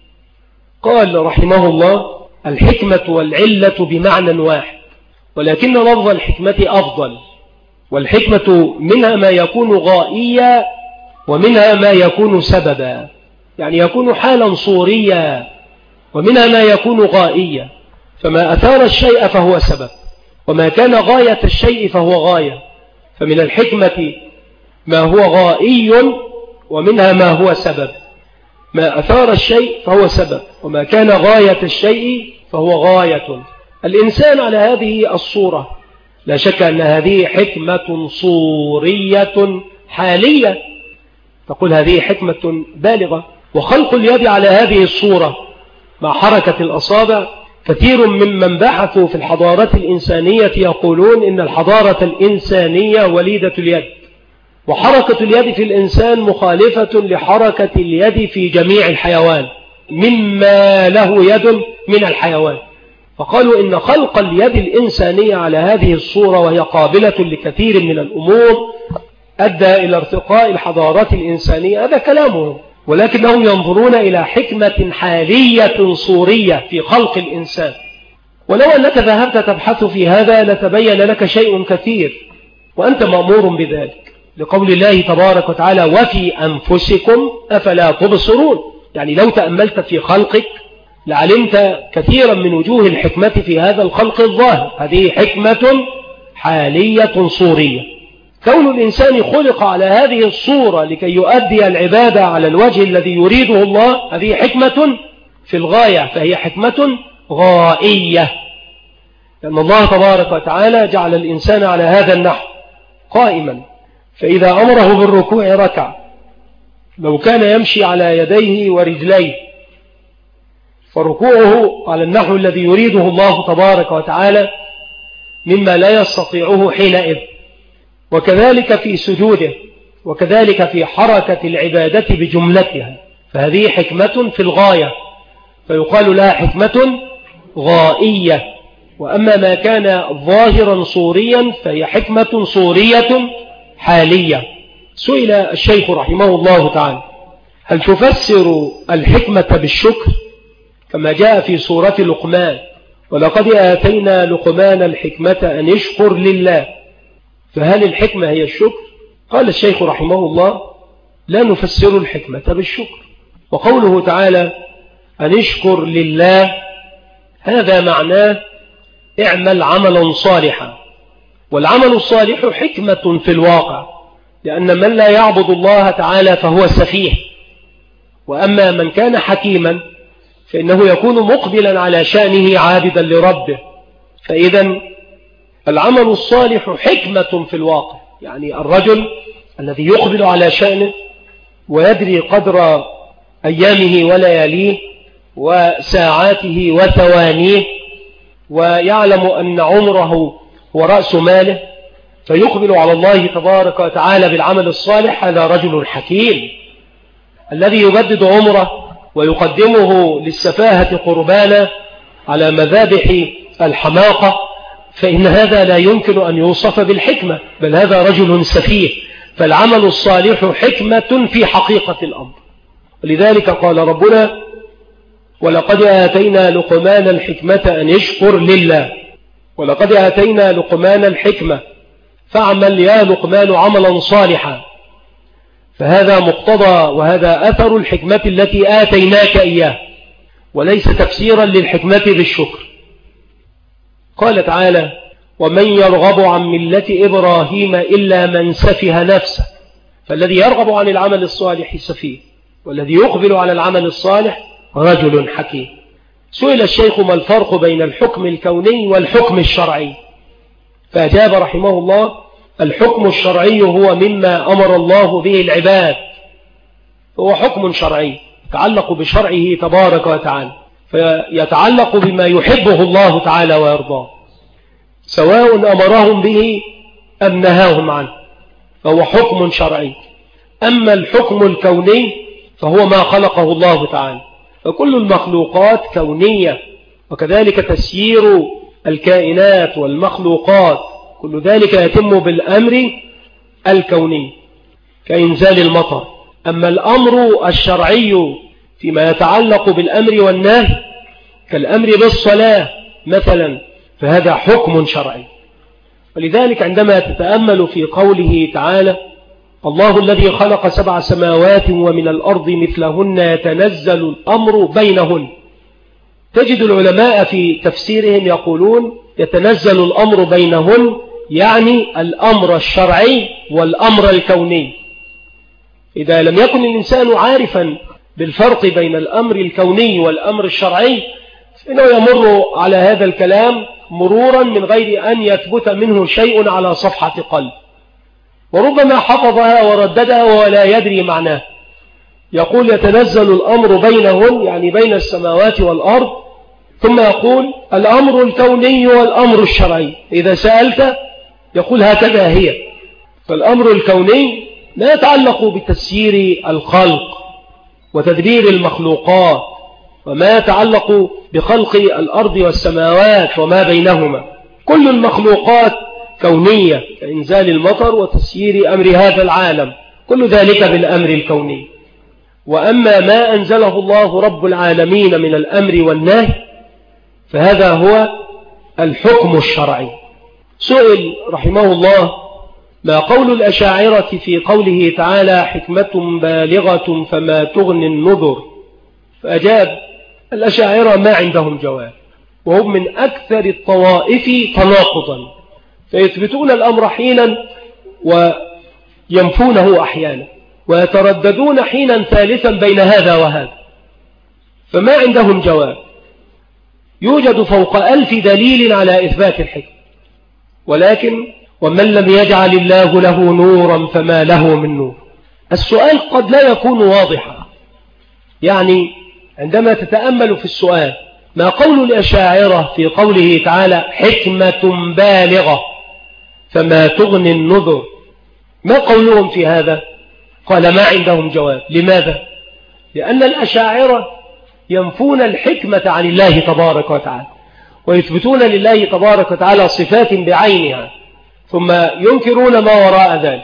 قال رحمه الله: الحكمة والعلة بمعنى واحد، ولكن لفظ الحكمة أفضل. والحكمة منها ما يكون غائيا، ومنها ما يكون سببا، يعني يكون حالا صوريا، ومنها ما يكون غائيا. فما أثار الشيء فهو سبب، وما كان غاية الشيء فهو غاية. فمن الحكمة ما هو غائي، ومنها ما هو سبب. ما أثار الشيء فهو سبب، وما كان غاية الشيء فهو غاية. الإنسان على هذه الصورة لا شك أن هذه حكمة صورية حالية، تقول هذه حكمة بالغة. وخلق اليد على هذه الصورة مع حركة الأصابع، كثير ممن بحثوا في الحضارة الإنسانية يقولون إن الحضارة الإنسانية وليدة اليد، وحركة اليد في الإنسان مخالفة لحركة اليد في جميع الحيوان مما له يد من الحيوان. فقالوا إن خلق اليد الإنسانية على هذه الصورة، وهي قابلة لكثير من الأمور، أدى إلى ارتقاء الحضارات الإنسانية. هذا كلامهم، ولكنهم ينظرون إلى حكمة حالية صورية في خلق الإنسان. ولو أنك ذهبت تبحث في هذا لتبين لك شيء كثير، وأنت مأمور بذلك، لقول الله تبارك وتعالى: وفي أنفسكم أفلا تبصرون. يعني لو تأملت في خلقك لعلمت كثيرا من وجوه الحكمة في هذا الخلق الظاهر. هذه حكمة حالية صورية. كون الإنسان خلق على هذه الصورة لكي يؤدي العبادة على الوجه الذي يريده الله، هذه حكمة في الغاية، فهي حكمة غائية، لأن الله تبارك وتعالى جعل الإنسان على هذا النحو قائما، فإذا أمره بالركوع ركع. لو كان يمشي على يديه ورجليه فركوعه على النحو الذي يريده الله تبارك وتعالى مما لا يستطيعه حينئذ. وكذلك في سجوده، وكذلك في حركة العبادة بجملتها، فهذه حكمة في الغاية، فيقال لها حكمة غائية. وأما ما كان ظاهرا صوريا فهي حكمة صورية حالية. سئل الشيخ رحمه الله تعالى: هل تفسر الحكمة بالشكر كما جاء في سورة لقمان: ولقد آتينا لقمان الحكمة أن يشكر لله؟ فهل الحكمة هي الشكر؟ قال الشيخ رحمه الله: لا نفسر الحكمة بالشكر. وقوله تعالى أن يشكر لله هذا معناه اعمل عملا صالحا، والعمل الصالح حكمة في الواقع، لأن من لا يعبد الله تعالى فهو سفيه، وأما من كان حكيما فإنه يكون مقبلا على شأنه عابدا لربه. فإذا العمل الصالح حكمة في الواقع، يعني الرجل الذي يقبل على شأنه ويدري قدر أيامه ولياليه وساعاته وثوانيه، ويعلم أن عمره هو رأس ماله، فيقبل على الله تبارك وتعالى بالعمل الصالح، هذا رجل حكيم. الذي يبدد عمره ويقدمه للسفاهة قربانا على مذابح الحماقة، فإن هذا لا يمكن أن يوصف بالحكمة، بل هذا رجل سفيه. فالعمل الصالح حكمة في حقيقة الأمر. ولذلك قال ربنا: ولقد آتينا لقمان الحكمة أن يشكر لله. ولقد آتينا لقمان الحكمة فاعمل يا لقمان عملا صالحا. فهذا مقتضى وهذا أثر الحكمة التي آتيناك إياه، وليس تفسيرا للحكمة بالشكر. قال تعالى: ومن يرغب عن ملة إبراهيم إلا من سفه نفسه. فالذي يرغب عن العمل الصالح سفيه، والذي يقبل على العمل الصالح رجل حكيم. سئل الشيخ: ما الفرق بين الحكم الكوني والحكم الشرعي؟ فأجاب رحمه الله: الحكم الشرعي هو مما أمر الله به العباد، هو حكم شرعي يتعلق بشرعه تبارك وتعالى، فيتعلق بما يحبه الله تعالى ويرضاه، سواء أمرهم به أم نهاهم عنه، فهو حكم شرعي. أما الحكم الكوني فهو ما خلقه الله تعالى، فكل المخلوقات كونية، وكذلك تسيير الكائنات والمخلوقات كل ذلك يتم بالأمر الكوني كإنزال المطر. أما الأمر الشرعي فيما يتعلق بالأمر والنهي كالأمر بالصلاة مثلا، فهذا حكم شرعي. ولذلك عندما تتأمل في قوله تعالى: الله الذي خلق 7 سماوات ومن الأرض مثلهن يتنزل الأمر بينهن، تجد العلماء في تفسيرهم يقولون يتنزل الأمر بينهن يعني الأمر الشرعي والأمر الكوني. إذا لم يكن الإنسان عارفا بالفرق بين الأمر الكوني والأمر الشرعي فإنه يمر على هذا الكلام مرورا من غير أن يثبت منه شيء على صفحة قلب، وربما حفظها ورددها ولا يدري معناه. يقول يتنزل الأمر بينهن يعني بين السماوات والأرض، ثم يقول الأمر الكوني والأمر الشرعي. إذا سألت يقول هكذا هي. فالأمر الكوني لا يتعلق بتسيير الخلق وتدبير المخلوقات وما يتعلق بخلق الأرض والسماوات وما بينهما، كل المخلوقات كونية كإنزال المطر وتسيير أمر هذا العالم، كل ذلك بالأمر الكوني. وأما ما أنزله الله رب العالمين من الأمر والنهي فهذا هو الحكم الشرعي. سئل رحمه الله: ما قول الأشاعرة في قوله تعالى: حكمة بالغة فما تغني النذر؟ فأجاب: الأشاعرة ما عندهم جواب، وهم من أكثر الطوائف تناقضا، فيثبتون الأمر حينا وينفونه أحيانا، ويترددون حينا ثالثا بين هذا وهذا، فما عندهم جواب. يوجد فوق 1000 دليل على إثبات الحكمة، ولكن ومن لم يجعل الله له نورا فما له من نور. السؤال قد لا يكون واضحا، يعني عندما تتأمل في السؤال: ما قول الأشاعرة في قوله تعالى حكمة بالغة فما تغني النذر؟ ما قولهم في هذا؟ قال ما عندهم جواب. لماذا؟ لأن الأشاعرة ينفون الحكمة عن الله تبارك وتعالى، ويثبتون لله تبارك وتعالى صفات بعينها، ثم ينكرون ما وراء ذلك.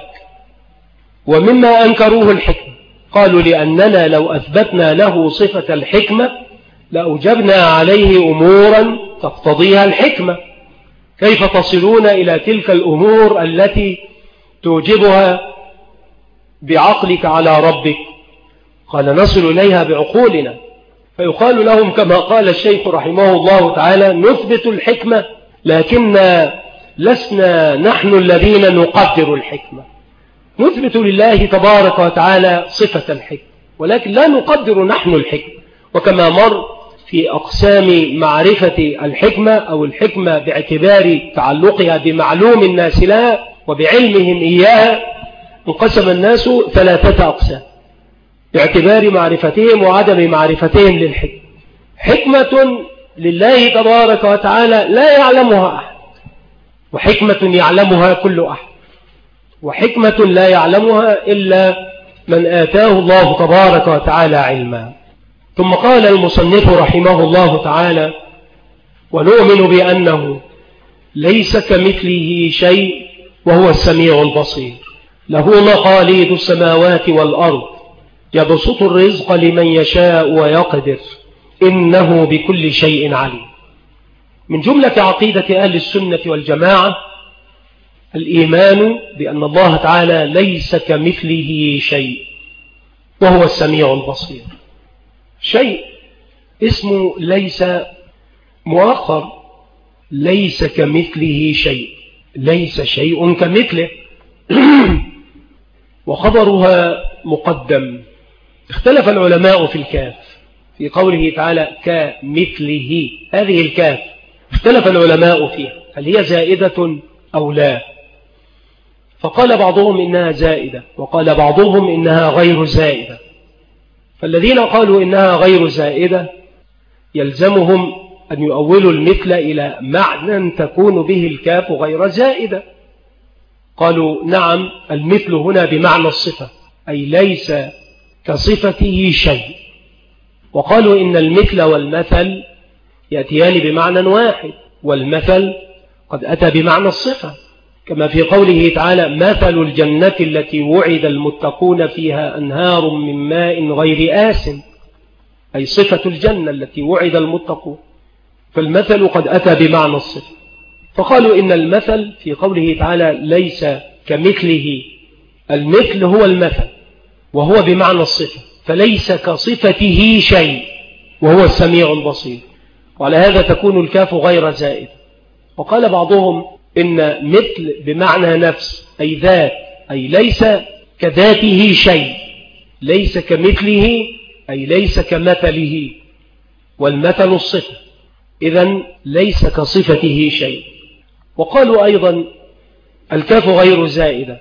ومما أنكروه الحكمة، قالوا لأننا لو أثبتنا له صفة الحكمة لأوجبنا عليه أمورا تقتضيها الحكمة. كيف تصلون إلى تلك الأمور التي توجبها بعقلك على ربك؟ قال نصل إليها بعقولنا. فيقال لهم كما قال الشيخ رحمه الله تعالى: نثبت الحكمة لكن لسنا نحن الذين نقدر الحكمة. نثبت لله تبارك وتعالى صفة الحكمة، ولكن لا نقدر نحن الحكمة. وكما مر في أقسام معرفة الحكمة أو الحكمة باعتبار تعلقها بمعلوم الناس لها وبعلمهم إياها، انقسم الناس 3 أقسام باعتبار معرفتهم وعدم معرفتهم للحكمة. حكمة لله تبارك وتعالى لا يعلمها أحد، وحكمة يعلمها كل أحد، وحكمة لا يعلمها إلا من آتاه الله تبارك وتعالى علما. ثم قال المصنف رحمه الله تعالى: ونؤمن بأنه ليس كمثله شيء وهو السميع البصير، له مقاليد السماوات والأرض، يبسط الرزق لمن يشاء ويقدر، إنه بكل شيء عليم. من جملة عقيدة أهل السنة والجماعة الإيمان بأن الله تعالى ليس كمثله شيء وهو السميع البصير. شيء اسمه ليس مؤخر، ليس كمثله شيء، ليس شيء كمثله وخبرها مقدم. اختلف العلماء في الكاف في قوله تعالى كمثله، هذه الكاف اختلف العلماء فيها، هل هي زائدة أو لا؟ فقال بعضهم إنها زائدة، وقال بعضهم إنها غير زائدة. فالذين قالوا إنها غير زائدة يلزمهم أن يؤولوا المثل إلى معنى تكون به الكاف غير زائدة. قالوا نعم، المثل هنا بمعنى الصفة، أي ليس كصفته شيء. وقالوا إن المثل والمثل يأتيان بمعنى واحد، والمثل قد أتى بمعنى الصفة، كما في قوله تعالى مثل الجنة التي وعد المتقون فيها أنهار من ماء غير آسن، أي صفة الجنة التي وعد المتقون، فالمثل قد أتى بمعنى الصفة. فقالوا إن المثل في قوله تعالى ليس كمثله، المثل هو المثل وهو بمعنى الصفة، فليس كصفته شيء وهو السميع البصير، وعلى هذا تكون الكاف غير زائد. وقال بعضهم إن مثل بمعنى نفس، أي ذات، أي ليس كذاته شيء، ليس كمثله أي ليس كمثله، والمثل الصفة، إذن ليس كصفته شيء. وقالوا أيضا الكاف غير زائدة،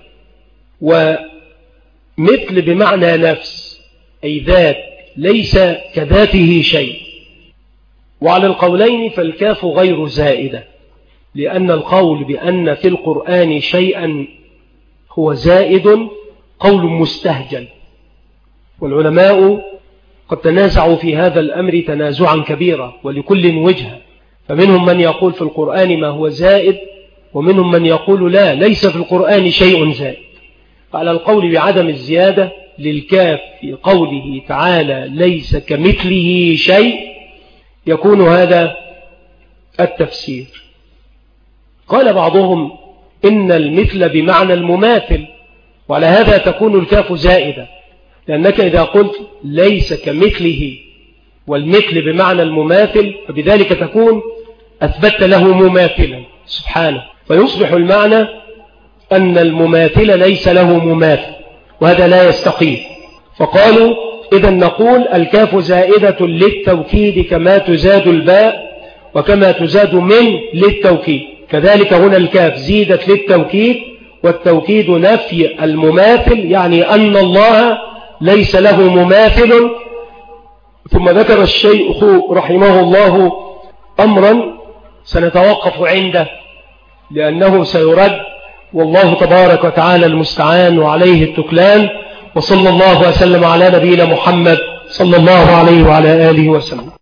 ومثل بمعنى نفس أي ذات ليس كذاته شيء. وعلى القولين فالكاف غير زائدة، لأن القول بأن في القرآن شيئا هو زائد قول مستهجن، والعلماء قد تنازعوا في هذا الأمر تنازعا كبيرا ولكل وجهة، فمنهم من يقول في القرآن ما هو زائد، ومنهم من يقول لا، ليس في القرآن شيء زائد. فعلى القول بعدم الزيادة للكاف في قوله تعالى ليس كمثله شيء يكون هذا التفسير. قال بعضهم إن المثل بمعنى المماثل، وعلى هذا تكون الكاف زائدة، لأنك إذا قلت ليس كمثله والمثل بمعنى المماثل فبذلك تكون أثبت له مماثلا سبحانه، فيصبح المعنى أن المماثل ليس له مماثل، وهذا لا يستقيم. فقالوا إذا نقول الكاف زائدة للتوكيد كما تزاد الباء وكما تزاد من للتوكيد، كذلك هنا الكاف زيدت للتوكيد، والتوكيد نفي المماثل، يعني أن الله ليس له مماثل. ثم ذكر الشيخ رحمه الله أمرا سنتوقف عنده لأنه سيرد، والله تبارك وتعالى المستعان وعليه التكلان. وصلى الله وسلم على نبينا محمد صلى الله عليه وعلى آله وسلم.